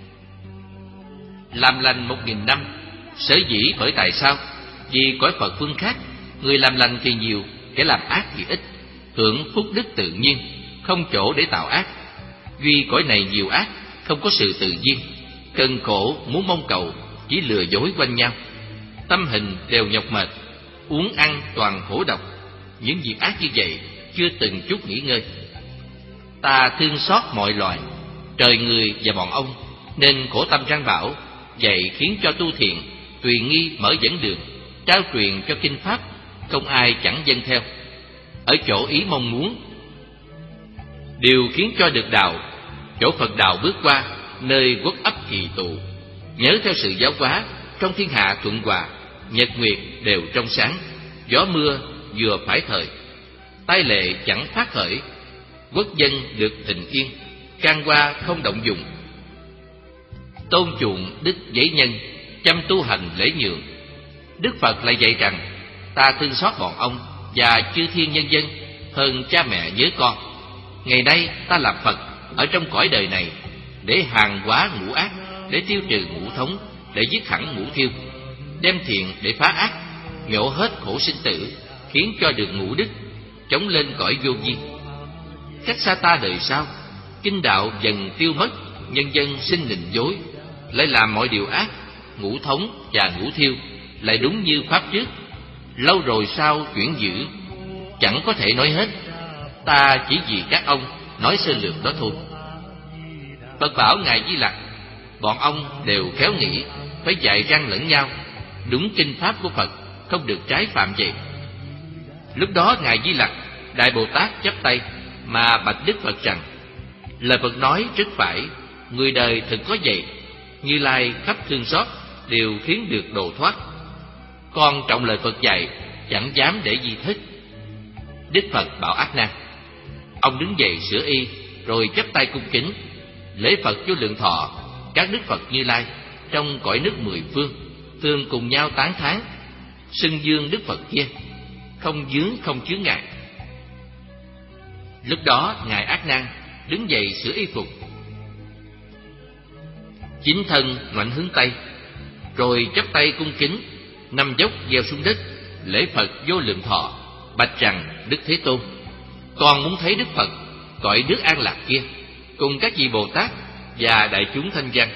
Làm lành một nghìn năm, sở dĩ bởi tại sao? Vì cõi Phật vương khác, người làm lành thì nhiều, kẻ làm ác thì ít, hưởng phúc đức tự nhiên, không chỗ để tạo ác. Duy cõi này nhiều ác, không có sự tự nhiên, cần khổ muốn mong cầu, chỉ lừa dối quanh nhau. Tâm hình đều nhọc mệt, uống ăn toàn khổ độc. Những việc ác như vậy chưa từng chút nghỉ ngơi. Ta thương xót mọi loài, trời người và bọn ông, nên khổ tâm răng bảo, dạy khiến cho tu thiện, tùy nghi mở dẫn đường, trao truyền cho kinh pháp, không ai chẳng dâng theo. Ở chỗ ý mong muốn, điều khiến cho được đạo, chỗ Phật đạo bước qua, nơi quốc ấp kỳ tụ. Nhớ theo sự giáo hóa, trong thiên hạ thuận hòa, nhật nguyệt đều trong sáng, gió mưa vừa phải thời, tai lệ chẳng phát khởi, quốc dân được bình yên, can qua không động dùng. Tôn chuộng đức giấy nhân, chăm tu hành lễ nhượng. Đức Phật lại dạy rằng, ta thương xót bọn ông và chư thiên nhân dân hơn cha mẹ nhớ con. Ngày nay ta làm Phật ở trong cõi đời này, để hàng hóa ngũ ác, để tiêu trừ ngũ thống, để dứt hẳn ngũ thiêu, đem thiện để phá ác, nhổ hết khổ sinh tử, khiến cho được ngũ đức, chống lên cõi vô vi. Cách xa ta đời sau, kinh đạo dần tiêu mất, nhân dân sinh nịnh dối, lại làm mọi điều ác, ngũ thống và ngũ thiêu lại đúng như pháp trước. Lâu rồi sao chuyển dữ, chẳng có thể nói hết. Ta chỉ vì các ông nói sơ lược đó thôi. Phật bảo Ngài Di Lặc, bọn ông đều khéo nghĩ, phải dạy răng lẫn nhau, đúng kinh pháp của Phật, không được trái phạm vậy. Lúc đó Ngài Di Lặc, Đại Bồ Tát chắp tay mà bạch Đức Phật rằng, lời Phật nói rất phải, người đời thực có vậy. Như Lai khắp thương xót, đều khiến được độ thoát. Con trọng lời Phật dạy, chẳng dám để gì thất. Đức Phật bảo Ác Nan. Ông đứng dậy sửa y, rồi chắp tay cung kính lễ Phật vô lượng thọ. Các Đức Phật Như Lai trong cõi nước mười phương thường cùng nhau tán thán, xưng dương Đức Phật kia, không vướng không chướng ngại. Lúc đó Ngài Ác Nan đứng dậy sửa y phục, chính thân ngoảnh hướng Tây, rồi chắp tay cung kính, nằm dốc gieo xuống đất, lễ Phật vô lượng thọ, bạch rằng: Đức Thế Tôn, con muốn thấy Đức Phật cõi nước an lạc kia, cùng các vị Bồ Tát và đại chúng thanh văn.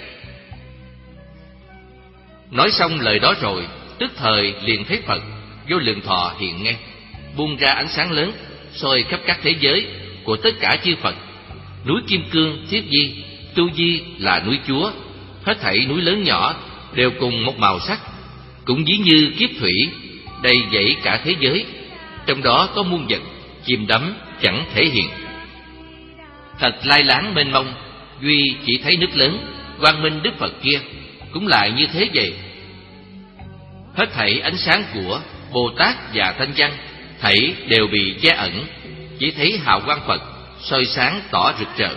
Nói xong lời đó rồi, tức thời liền thấy Phật vô lượng thọ hiện ngay, buông ra ánh sáng lớn, soi khắp các thế giới của tất cả chư Phật. Núi Kim Cương, Thiết Di, Tu Di là núi Chúa, hết thảy núi lớn nhỏ đều cùng một màu sắc, cũng ví như kiếp thủy, đầy dẫy cả thế giới. Trong đó có muôn vật, chìm đắm chẳng thể hiện. Thật lai láng mênh mông, duy chỉ thấy nước lớn, quang minh Đức Phật kia cũng lại như thế vậy. Hết thảy ánh sáng của Bồ Tát và Thanh Văn, thảy đều bị che ẩn, chỉ thấy hào quang Phật soi sáng tỏ rực rỡ.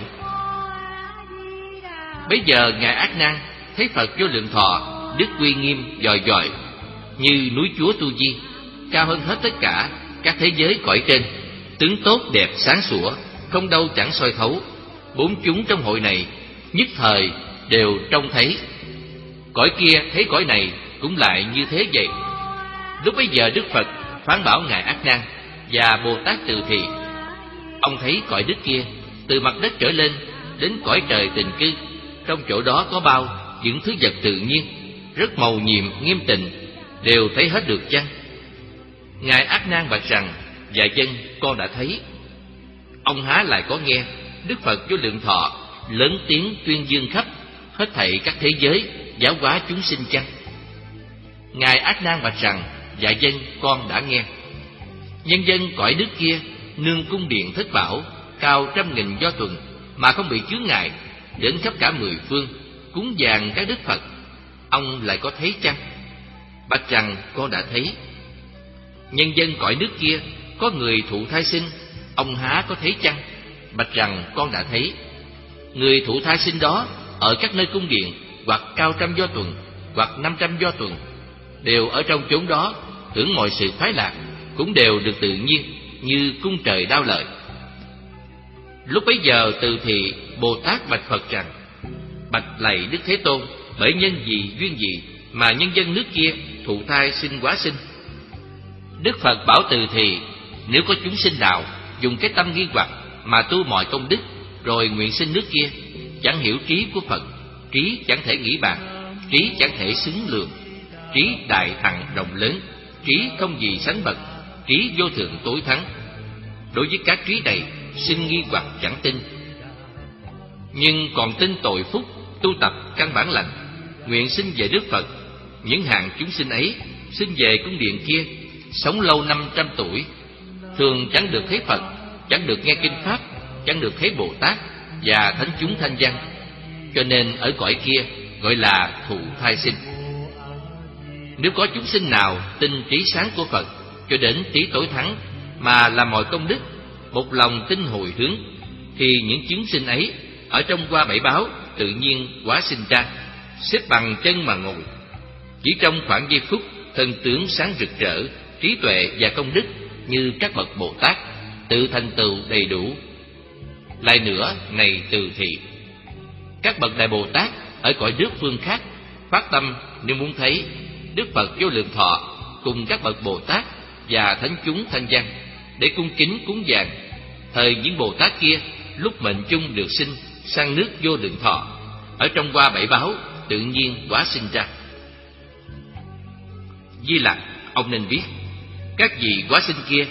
Bây giờ Ngài Ác Nan thấy Phật vô lượng thọ, đức uy nghiêm dòi dòi, như núi Chúa Tu Di, cao hơn hết tất cả các thế giới cõi trên, tướng tốt đẹp sáng sủa, không đâu chẳng soi thấu. Bốn chúng trong hội này nhất thời đều trông thấy. Cõi kia thấy cõi này cũng lại như thế vậy. Lúc bấy giờ Đức Phật phán bảo Ngài Ác Nan và Bồ Tát Từ Thì. Ông thấy cõi đất kia từ mặt đất trở lên đến cõi trời tình cư, trong chỗ đó có bao những thứ vật tự nhiên rất màu nhiệm nghiêm tịnh, đều thấy hết được chăng? Ngài Ác Nan bạch rằng: Dạ dân, con đã thấy. Ông há lại có nghe Đức Phật vô lượng thọ lớn tiếng tuyên dương khắp hết thảy các thế giới, giáo hóa chúng sinh chăng? Ngài Ác Nan bạch rằng: Dạ dân, con đã nghe. Nhân dân cõi nước kia nương cung điện thất bảo cao trăm nghìn do tuần mà không bị chướng ngại, đến khắp cả mười phương cúng dường các đức Phật. Ông lại có thấy chăng? Bạch rằng con đã thấy. Nhân dân cõi nước kia có người thụ thai sinh, ông há có thấy chăng? Bạch rằng con đã thấy. Người thụ thai sinh đó ở các nơi cung điện hoặc cao trăm do tuần hoặc năm trăm do tuần, đều ở trong chốn đó hưởng mọi sự khoái lạc, cũng đều được tự nhiên như cung trời đao lợi. Lúc bấy giờ Từ Thị Bồ Tát bạch Phật rằng: Bạch lạy Đức Thế Tôn, bởi nhân gì duyên gì mà nhân dân nước kia thụ thai sinh hóa sinh? Đức Phật bảo Từ Thị: Nếu có chúng sinh nào dùng cái tâm nghi hoặc mà tu mọi công đức, rồi nguyện sinh nước kia, chẳng hiểu trí của Phật, trí chẳng thể nghĩ bàn, trí chẳng thể xứng lường, trí đại thặng rộng lớn, trí không gì sánh bậc, trí vô thượng tối thắng. Đối với các trí này, sinh nghi hoặc chẳng tin, nhưng còn tin tội phúc, tu tập căn bản lành, nguyện sinh về nước Phật. Những hạng chúng sinh ấy sinh về cung điện kia, sống lâu năm trăm tuổi, thường chẳng được thấy Phật, chẳng được nghe kinh pháp, chẳng được thấy Bồ Tát và thánh chúng thanh văn, cho nên ở cõi kia gọi là thụ thai sinh. Nếu có chúng sinh nào tin trí sáng của Phật cho đến trí tối thắng mà làm mọi công đức, một lòng tin hồi hướng, thì những chúng sinh ấy ở trong qua bảy báo tự nhiên hóa sinh ra, xếp bằng chân mà ngồi. Chỉ trong khoảng giây phút, thân tướng sáng rực rỡ, trí tuệ và công đức như các bậc Bồ Tát, tự thành tựu đầy đủ. Lại nữa, này Từ Thị, các bậc Đại Bồ Tát ở cõi nước phương khác phát tâm nếu muốn thấy Đức Phật Vô Lượng Thọ cùng các bậc Bồ Tát và thánh chúng thanh văn, để cung kính cúng dường. Thời những Bồ Tát kia lúc mệnh chung được sinh sang nước Vô Lượng Thọ, ở trong qua bảy báo tự nhiên hóa sinh ra. Di Lặc, ông nên biết, các vị hóa sinh kia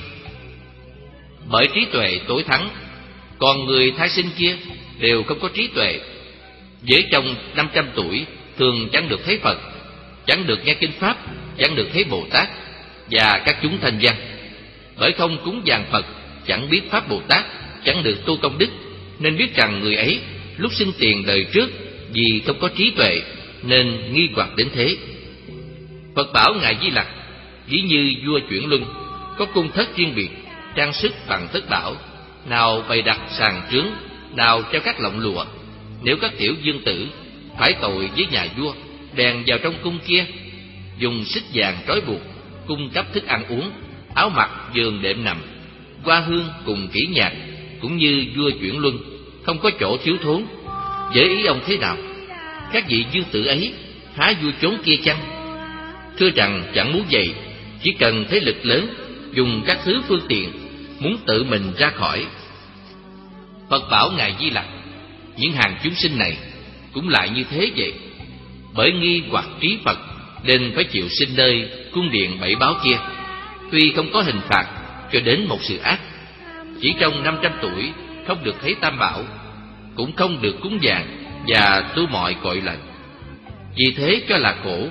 bởi trí tuệ tối thắng, còn người thai sinh kia đều không có trí tuệ. Với trong năm trăm tuổi thường chẳng được thấy Phật, chẳng được nghe kinh pháp, chẳng được thấy Bồ Tát và các chúng thanh văn. Bởi không cúng dường Phật, chẳng biết pháp Bồ Tát, chẳng được tu công đức, nên biết rằng người ấy lúc sinh tiền đời trước vì không có trí tuệ nên nghi hoặc đến thế. Phật bảo ngài Di Lặc: ví như vua chuyển luân có cung thất riêng biệt, trang sức bằng thất bảo, nào bày đặt sàn trướng, nào treo các lọng lụa. Nếu các tiểu dương tử phải tội với nhà vua, bèn vào trong cung kia, dùng xích vàng trói buộc, cung cấp thức ăn uống, áo mặc, giường đệm nằm, hoa hương cùng kỹ nhạc, cũng như vua chuyển luân, không có chỗ thiếu thốn. Với ý ông thế nào? Các vị dương tử ấy há vua chốn kia chăng? Thưa rằng chẳng muốn vậy, chỉ cần thế lực lớn, dùng các thứ phương tiện, muốn tự mình ra khỏi. Phật bảo ngài Di Lặc: những hàng chúng sinh này cũng lại như thế vậy, bởi nghi hoặc trí Phật nên phải chịu sinh nơi cung điện bảy báo kia. Tuy không có hình phạt cho đến một sự ác, chỉ trong năm trăm tuổi không được thấy tam bảo, cũng không được cúng dường và tu mọi cội lành, vì thế cho là khổ.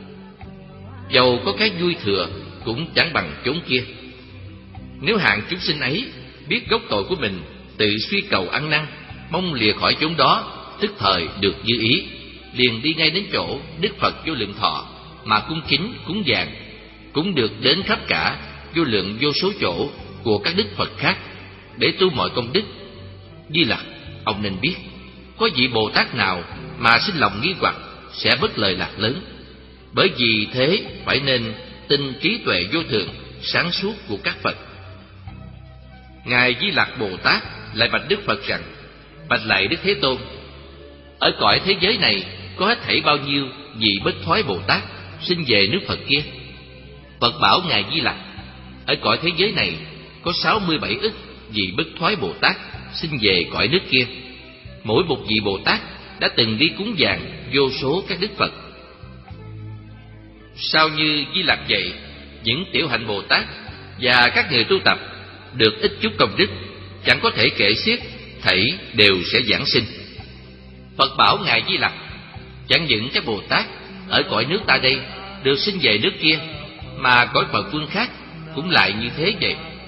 Dầu có cái vui thừa cũng chẳng bằng chốn kia. Nếu hạng chúng sinh ấy biết gốc tội của mình, tự suy cầu ăn năn, mong lìa khỏi chốn đó, tức thời được như ý, liền đi ngay đến chỗ Đức Phật Vô Lượng Thọ mà cung kính cúng dường, cũng được đến khắp cả vô lượng vô số chỗ của các đức Phật khác để tu mọi công đức. Di Lặc, ông nên biết, có vị Bồ Tát nào mà sinh lòng nghi hoặc sẽ bất lợi lạc lớn. Bởi vì thế phải nên tin trí tuệ vô thượng sáng suốt của các Phật. Ngài Di Lặc Bồ Tát lại bạch Đức Phật rằng: bạch lạy Đức Thế Tôn, ở cõi thế giới này có hết thảy bao nhiêu vị bất thoái Bồ Tát sinh về nước Phật kia? Phật bảo ngài Di Lặc: ở cõi thế giới này có sáu mươi bảy ức vị bất thoái Bồ Tát sinh về cõi nước kia. Mỗi một vị Bồ Tát đã từng đi cúng dường vô số các đức Phật. Sao như Di Lặc vậy, những tiểu hạnh Bồ Tát và các người tu tập được ít chút công đức, chẳng có thể kể xiết, thảy đều sẽ giảng sinh. Phật bảo ngài Di Lặc: chẳng những các Bồ Tát ở cõi nước ta đây được sinh về nước kia, mà cõi Phật phương khác cũng lại như thế vậy.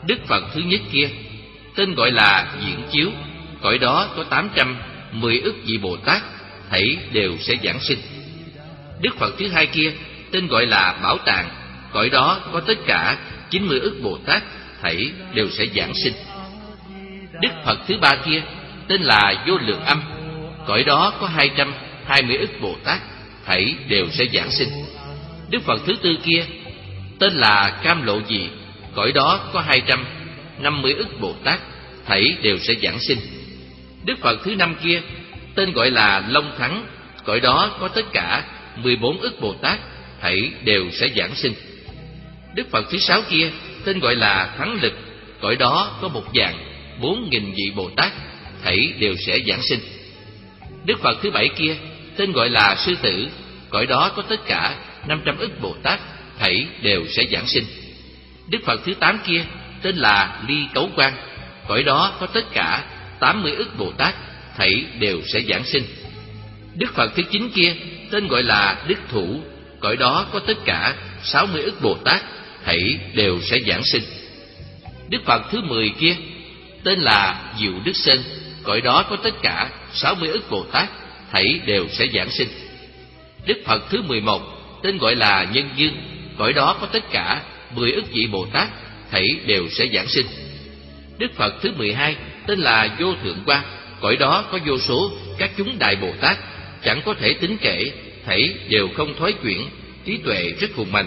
Đức Phật thứ nhất kia tên gọi là Diễn Chiếu, cõi đó có tám trăm mười ức vị Bồ Tát, thảy đều sẽ giảng sinh. Đức Phật thứ hai kia tên gọi là Bảo Tàng, cõi đó có tất cả chín mươi ức Bồ Tát, thảy đều sẽ giảng sinh. Đức Phật thứ ba kia tên là Vô Lượng Âm, cõi đó có hai trăm hai mươi ức Bồ Tát, thảy đều sẽ giảng sinh. Đức Phật thứ tư kia tên là Cam Lộ Dị, cõi đó có hai trăm năm mươi ức Bồ Tát, thảy đều sẽ giảng sinh. Đức Phật thứ năm kia tên gọi là Long Thắng, cõi đó có tất cả mười bốn ức Bồ Tát, thảy đều sẽ giảng sinh. Đức Phật thứ sáu kia tên gọi là Thắng Lực, cõi đó có một vạn bốn nghìn vị Bồ Tát, thảy đều sẽ giảng sinh. Đức Phật thứ bảy kia tên gọi là Sư Tử, cõi đó có tất cả năm trăm ức Bồ Tát, thảy đều sẽ giảng sinh. Đức Phật thứ tám kia tên là Ly Cấu Quan, cõi đó có tất cả tám mươi ức Bồ Tát, thảy đều sẽ giảng sinh. Đức Phật thứ chín kia tên gọi là Đức Thủ, cõi đó có tất cả sáu mươi ức Bồ Tát, thảy đều sẽ giảng sinh. Đức Phật thứ mười kia tên là Diệu Đức Sơn, cõi đó có tất cả sáu mươi ức Bồ Tát, thảy đều sẽ giảng sinh. Đức Phật thứ mười một tên gọi là Nhân Dương, cõi đó có tất cả mười ức vị Bồ Tát, thảy đều sẽ giảng sinh. Đức Phật thứ mười hai tên là Vô Thượng Quan, cõi đó có vô số các chúng đại Bồ Tát, chẳng có thể tính kể, thảy đều không thoái chuyển, trí tuệ rất hùng mạnh.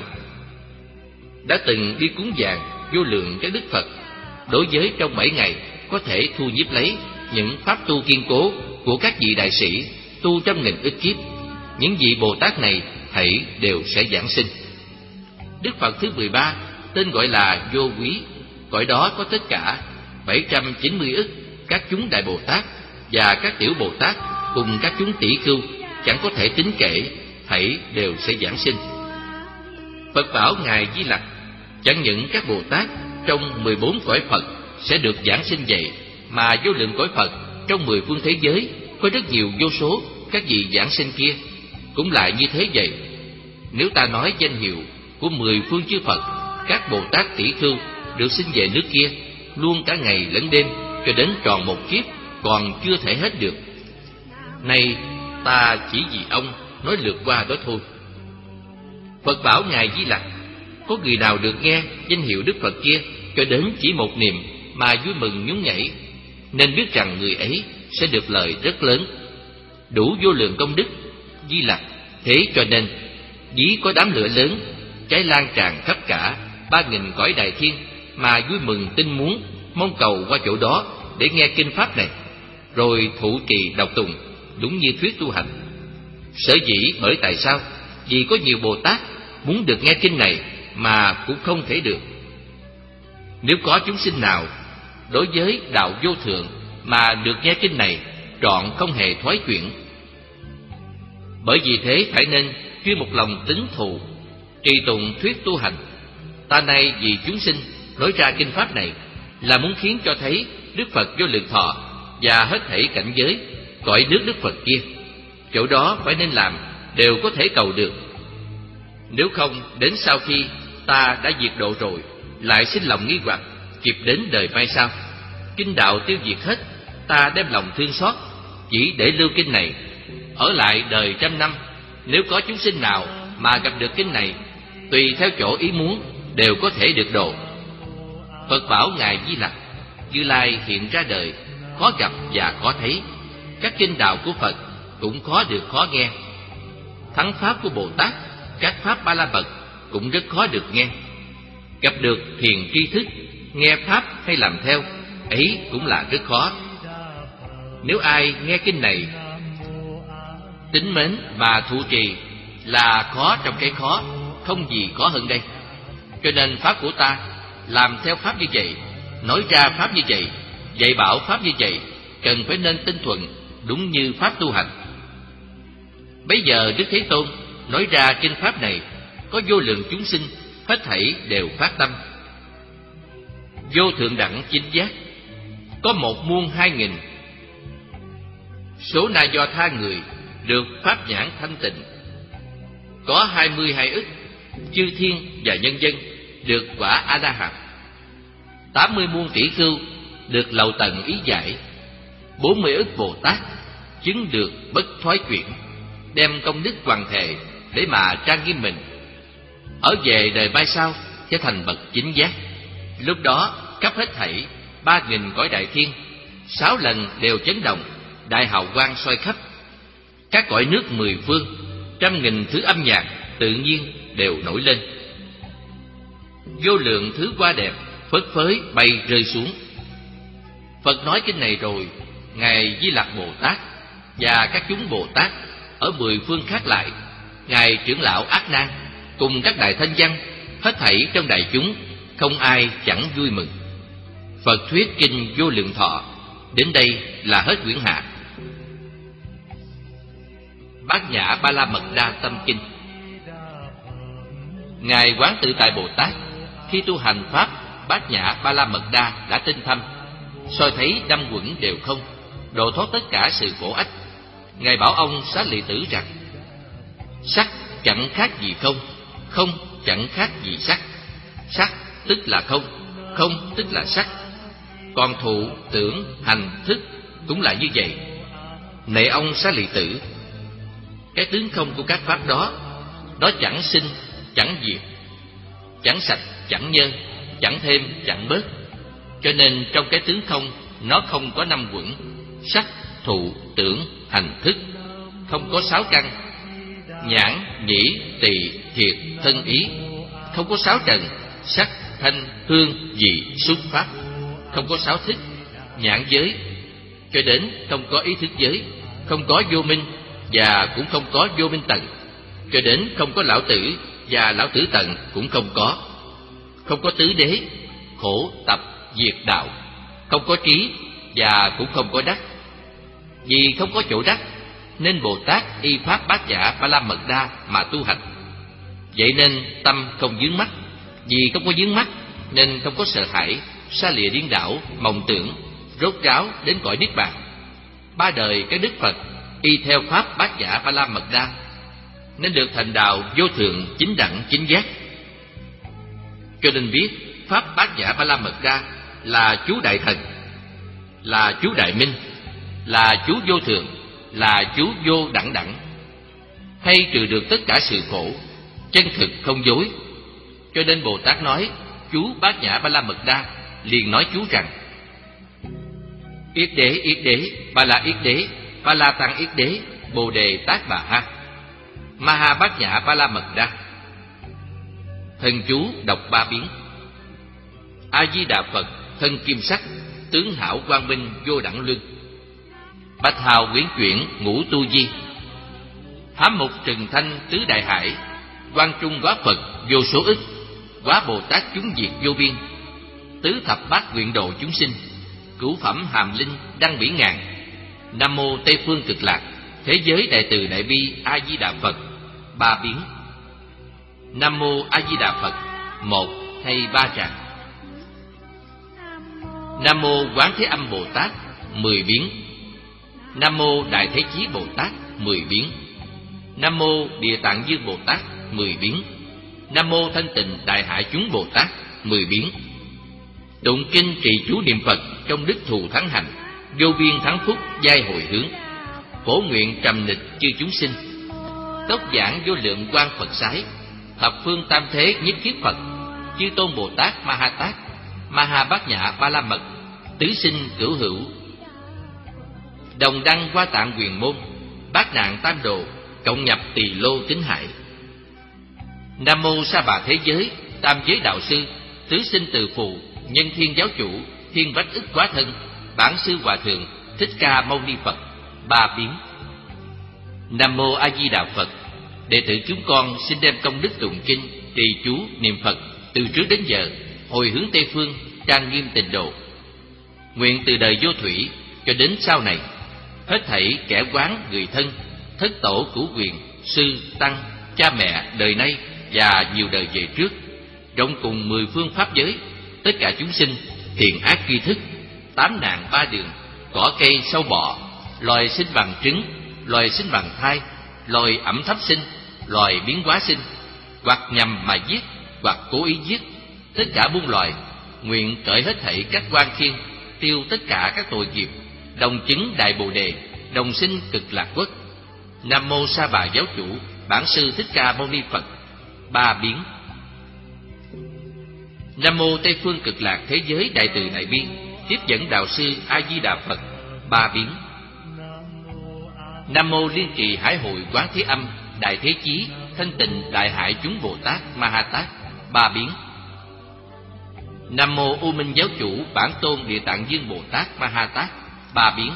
Đã từng đi cúng dường vô lượng các đức Phật, đối với trong bảy ngày có thể thu nhiếp lấy những pháp tu kiên cố của các vị đại sĩ tu trăm nghìn ức kiếp. Những vị Bồ Tát này thảy đều sẽ giảng sinh. Đức Phật thứ mười ba tên gọi là Vô Quý, cõi đó có tất cả bảy trăm chín mươi ức các chúng đại Bồ Tát và các tiểu Bồ Tát cùng các chúng tỷ khưu, chẳng có thể tính kể, thảy đều sẽ giảng sinh. Phật bảo Ngài Di Lặc, chẳng những các Bồ Tát trong mười bốn cõi Phật sẽ được giảng sinh vậy, mà vô lượng cõi Phật trong mười phương thế giới có rất nhiều vô số các vị giảng sinh kia cũng lại như thế vậy. Nếu ta nói danh hiệu của mười phương chư Phật, các Bồ Tát tỷ khưu được sinh về nước kia luôn cả ngày lẫn đêm cho đến tròn một kiếp còn chưa thể hết được. Nay ta chỉ vì ông nói lượt qua đó thôi. Phật bảo Ngài Di Lặc, có người nào được nghe danh hiệu Đức Phật kia cho đến chỉ một niệm mà vui mừng nhún nhảy, nên biết rằng người ấy sẽ được lợi rất lớn, đủ vô lượng công đức. Di Lặc, thế cho nên ví có đám lửa lớn cháy lan tràn khắp cả ba nghìn cõi đại thiên, mà vui mừng tin muốn mong cầu qua chỗ đó để nghe kinh pháp này, rồi thụ trì đọc tùng, đúng như thuyết tu hành. Sở dĩ bởi tại sao? Vì có nhiều Bồ Tát muốn được nghe kinh này mà cũng không thể được. Nếu có chúng sinh nào đối với đạo vô thượng mà được nghe kinh này, trọn không hề thoái chuyển. Bởi vì thế phải nên chuyên một lòng tín thụ, trì tụng thuyết tu hành. Ta nay vì chúng sinh nói ra kinh pháp này là muốn khiến cho thấy Đức Phật vô lượng thọ và hết thảy cảnh giới cõi nước Đức Phật kia, chỗ đó phải nên làm đều có thể cầu được. Nếu không, đến sau khi ta đã diệt độ rồi, lại sinh lòng nghi hoặc, kịp đến đời mai sau, kinh đạo tiêu diệt hết, ta đem lòng thương xót, chỉ để lưu kinh này, ở lại đời trăm năm. Nếu có chúng sinh nào mà gặp được kinh này, tùy theo chỗ ý muốn, đều có thể được độ. Phật bảo Ngài Di Lặc, Như Lai hiện ra đời, khó gặp và khó thấy. Các kinh đạo của Phật cũng khó được khó nghe. Thắng pháp của Bồ Tát, các pháp Ba La Mật cũng rất khó được nghe. Gặp được thiền tri thức, nghe pháp hay làm theo, ấy cũng là rất khó. Nếu ai nghe kinh này tín mến mà thụ trì là khó trong cái khó, không gì khó hơn đây. Cho nên pháp của ta làm theo pháp như vậy, nói ra pháp như vậy, dạy bảo pháp như vậy, cần phải nên tinh thuận đúng như pháp tu hành. Bây giờ Đức Thế Tôn nói ra kinh pháp này, có vô lượng chúng sinh hết thảy đều phát tâm. Vô thượng đẳng chính giác, có một muôn hai nghìn số na do tha người được pháp nhãn thanh tịnh, có hai mươi hai ức chư thiên và nhân dân được quả A La Hán. tám mươi muôn tỷ khưu được lậu tận ý giải, bốn mươi ức Bồ Tát chứng được bất thoái chuyển, đem công đức hoàn thể để mà trang nghiêm mình, ở về đời mai sau sẽ thành bậc chính giác. Lúc đó khắp hết thảy ba nghìn cõi đại thiên, sáu lần đều chấn động, đại hào quang soi khắp. Các cõi nước mười phương, trăm nghìn thứ âm nhạc tự nhiên đều nổi lên. Vô lượng thứ hoa đẹp phất phới bay rơi xuống. Phật nói kinh này rồi, ngài Di Lặc Bồ Tát và các chúng Bồ Tát ở mười phương khác lại, ngài trưởng lão Ác Nan cùng các đại thanh văn, hết thảy trong đại chúng không ai chẳng vui mừng. Phật thuyết kinh Vô Lượng Thọ đến đây là hết quyển hạ. Bát Nhã Ba La Mật Đa Tâm Kinh. Ngài Quán Tự Tại Bồ Tát khi tu hành pháp Bát Nhã Ba La Mật Đa đã tinh thâm, soi thấy năm quẩn đều không, độ thoát tất cả sự khổ ách. Ngài bảo ông Xá利Tử rằng: sắc chẳng khác gì không, không chẳng khác gì sắc. Sắc tức là không, không tức là sắc. Còn thụ, tưởng, hành, thức cũng là như vậy. Này ông Xá利Tử, cái tướng không của các pháp đó, đó chẳng sinh, chẳng diệt, chẳng sạch, chẳng nhân, chẳng thêm, chẳng bớt. Cho nên trong cái tướng không, nó không có năm quẩn: sắc, thụ, tưởng, hành, thức. Không có sáu căn: nhãn, nhĩ, tỳ, thiệt, thân, ý. Không có sáu trần: sắc, thanh, hương, vị, xúc, pháp. Không có sáu thức: nhãn giới, cho đến không có ý thức giới. Không có vô minh và cũng không có vô minh tận, cho đến không có lão tử và lão tử tận cũng không có. Không có tứ đế, khổ, tập, diệt, đạo. Không có trí và cũng không có đắc. Vì không có chỗ đắc nên Bồ Tát y pháp Bát Nhã Ba La Mật Đa mà tu hành. Vậy nên tâm không vướng mắc. Vì không có vướng mắc nên không có sợ hãi, xa lìa điên đảo, mộng tưởng, rốt ráo đến cõi niết bàn. Ba đời cái Đức Phật y theo pháp Bát Nhã Ba La Mật Đa nên được thành đạo vô thượng chính đẳng chính giác. Cho nên biết pháp Bát Nhã Ba La Mật Đa là chú đại thần, là chú đại minh, là chú vô thượng, là chú vô đẳng đẳng, hay trừ được tất cả sự khổ, chân thực không dối. Cho nên Bồ Tát nói chú Bát Nhã Ba La Mật Đa, liền nói chú rằng: Yết đế, yết đế, Ba La yết đế, Ba La tăng yết đế, Bồ đề Tát Bà Ha, Ma Ha Bát Nhã Ba La Mật Đa. Thần chú đọc ba biến. A Di Đà Phật thân kim sắc, tướng hảo quang minh vô đẳng luân. Bạch hào quyển chuyển ngũ tu di, hám mục trừng thanh tứ đại hải. Quang trung quá Phật vô số ức, quá Bồ Tát chúng diệt vô biên. Tứ thập bát nguyện độ chúng sinh, cửu phẩm hàm linh đăng bỉ ngàn. Nam mô Tây phương cực lạc, thế giới đại từ đại bi A Di Đà Phật. Ba biến. Nam mô A Di Đà Phật một hay ba tràng. Nam mô Quán Thế Âm Bồ Tát mười biến. Nam mô Đại Thế Chí Bồ Tát mười biến. Nam mô Địa Tạng Dương Bồ Tát mười biến. Nam mô Thanh Tịnh Đại Hải Chúng Bồ Tát mười biến. Tụng kinh trì chú niệm Phật trong đức thù thắng hành, vô biên thắng phúc giai hồi hướng. Phổ nguyện trầm nịch chư chúng sinh, tốc giảng vô lượng quang Phật sái. Thập phương tam thế nhất thiết Phật, chư tôn Bồ Tát Ma Ha Tát, Ma Ha Bát Nhã Ba La Mật, tứ sinh cửu hữu. Đồng đăng Hoa Tạng quyền môn, bát nạn tam đồ, cộng nhập tỳ lô tính hải. Nam mô Sa Bà Thế Giới, tam giới đạo sư, tứ sinh từ phụ, nhân thiên giáo chủ, thiên bách ức quá thân, bản sư hòa thượng Thích Ca Mâu Ni Phật. Ba biến. Nam mô A Di Đà Phật. Đệ tử chúng con xin đem công đức tụng kinh, trì chú niệm Phật từ trước đến giờ, hồi hướng Tây phương, trang nghiêm tịnh độ. Nguyện từ đời vô thủy cho đến sau này, hết thảy kẻ quán người thân, thất tổ cửu quyền, sư tăng, cha mẹ đời nay và nhiều đời về trước, rộng cùng mười phương pháp giới, tất cả chúng sinh thiện ác tri thức, tám nạn ba đường, cỏ cây sâu bọ, loài sinh bằng trứng, loài sinh bằng thai, loài ẩm thấp sinh, loài biến hóa sinh, hoặc nhằm mà giết, hoặc cố ý giết, tất cả muôn loài, nguyện cởi hết thảy các oan khiên, tiêu tất cả các tội nghiệp, đồng chứng đại bồ đề, đồng sinh cực lạc quốc. Nam mô Sa Bà giáo chủ, bản sư Thích Ca Mâu Ni Phật. Ba biến. Nam mô Tây phương cực lạc thế giới đại từ đại bi, tiếp dẫn đạo sư A Di Đà Phật. Ba biến. Nam mô Liên Trì Hải Hội Quán Thế Âm Đại Thế Chí Thanh Tịnh Đại Hải Chúng Bồ Tát Ma Ha Tát. Ba biến. Nam mô U Minh giáo chủ, bản tôn Địa Tạng Dương Bồ Tát Ma Ha Tát. Ba biến.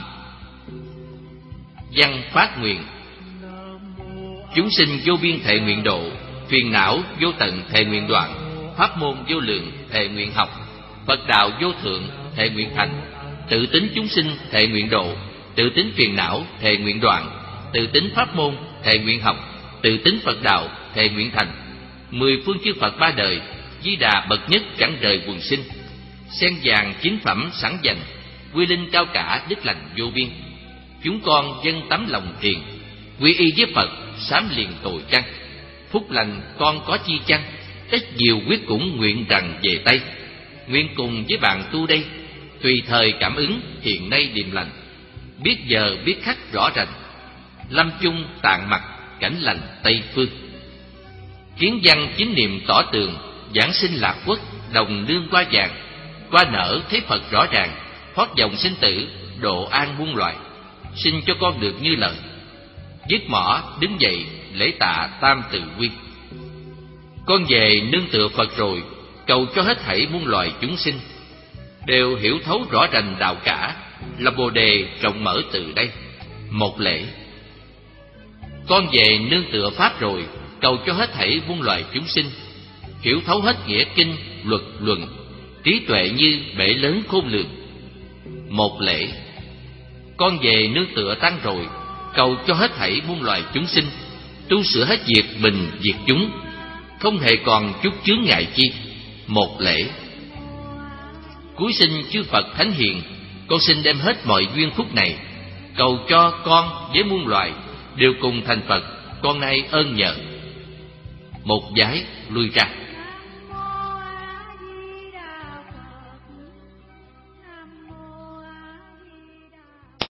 Văn phát nguyện: chúng sinh vô biên thệ nguyện độ, phiền não vô tận thệ nguyện đoạn, pháp môn vô lượng thệ nguyện học, Phật đạo vô thượng thệ nguyện thành. Tự tính chúng sinh thệ nguyện độ, tự tính phiền não thệ nguyện đoạn, tự tính pháp môn thệ nguyện học, tự tính Phật đạo thệ nguyện thành. Mười phương chư Phật ba đời, Di Đà bậc nhất chẳng rời quần sinh. Sen vàng chính phẩm sẵn dành, quy linh cao cả đức lành vô biên. Chúng con dâng tấm lòng thiền, quy y với Phật sám liền tội chăng. Phúc lành con có chi chăng, ít nhiều quyết cũng nguyện rằng về Tây. Nguyện cùng với bạn tu đây, tùy thời cảm ứng hiện nay điềm lành. Biết giờ biết khắc rõ rành, lâm chung tạng mặt cảnh lành Tây phương. Kiến văn chính niệm tỏ tường, giảng sinh lạc quốc đồng nương qua vàng. Qua nở thấy Phật rõ ràng, thoát dòng sinh tử độ an muôn loài. Xin cho con được như lời, dứt mỏ đứng dậy lễ tạ tam từ quy. Con về nương tựa Phật rồi, cầu cho hết thảy muôn loài chúng sinh đều hiểu thấu rõ rành đạo cả, là bồ đề rộng mở từ đây. Một lễ. Con về nương tựa Pháp rồi, cầu cho hết thảy muôn loài chúng sinh hiểu thấu hết nghĩa kinh luật luận, trí tuệ như bể lớn khôn lường. Một lễ. Con về nương tựa Tăng rồi, cầu cho hết thảy muôn loài chúng sinh tu sửa hết việc mình việc chúng, không hề còn chút chướng ngại chi. Một lễ. Cuối sinh chư Phật Thánh Hiền, con xin đem hết mọi duyên phúc này, cầu cho con với muôn loài đều cùng thành Phật, con nay ơn nhờ. Một vái lui ra.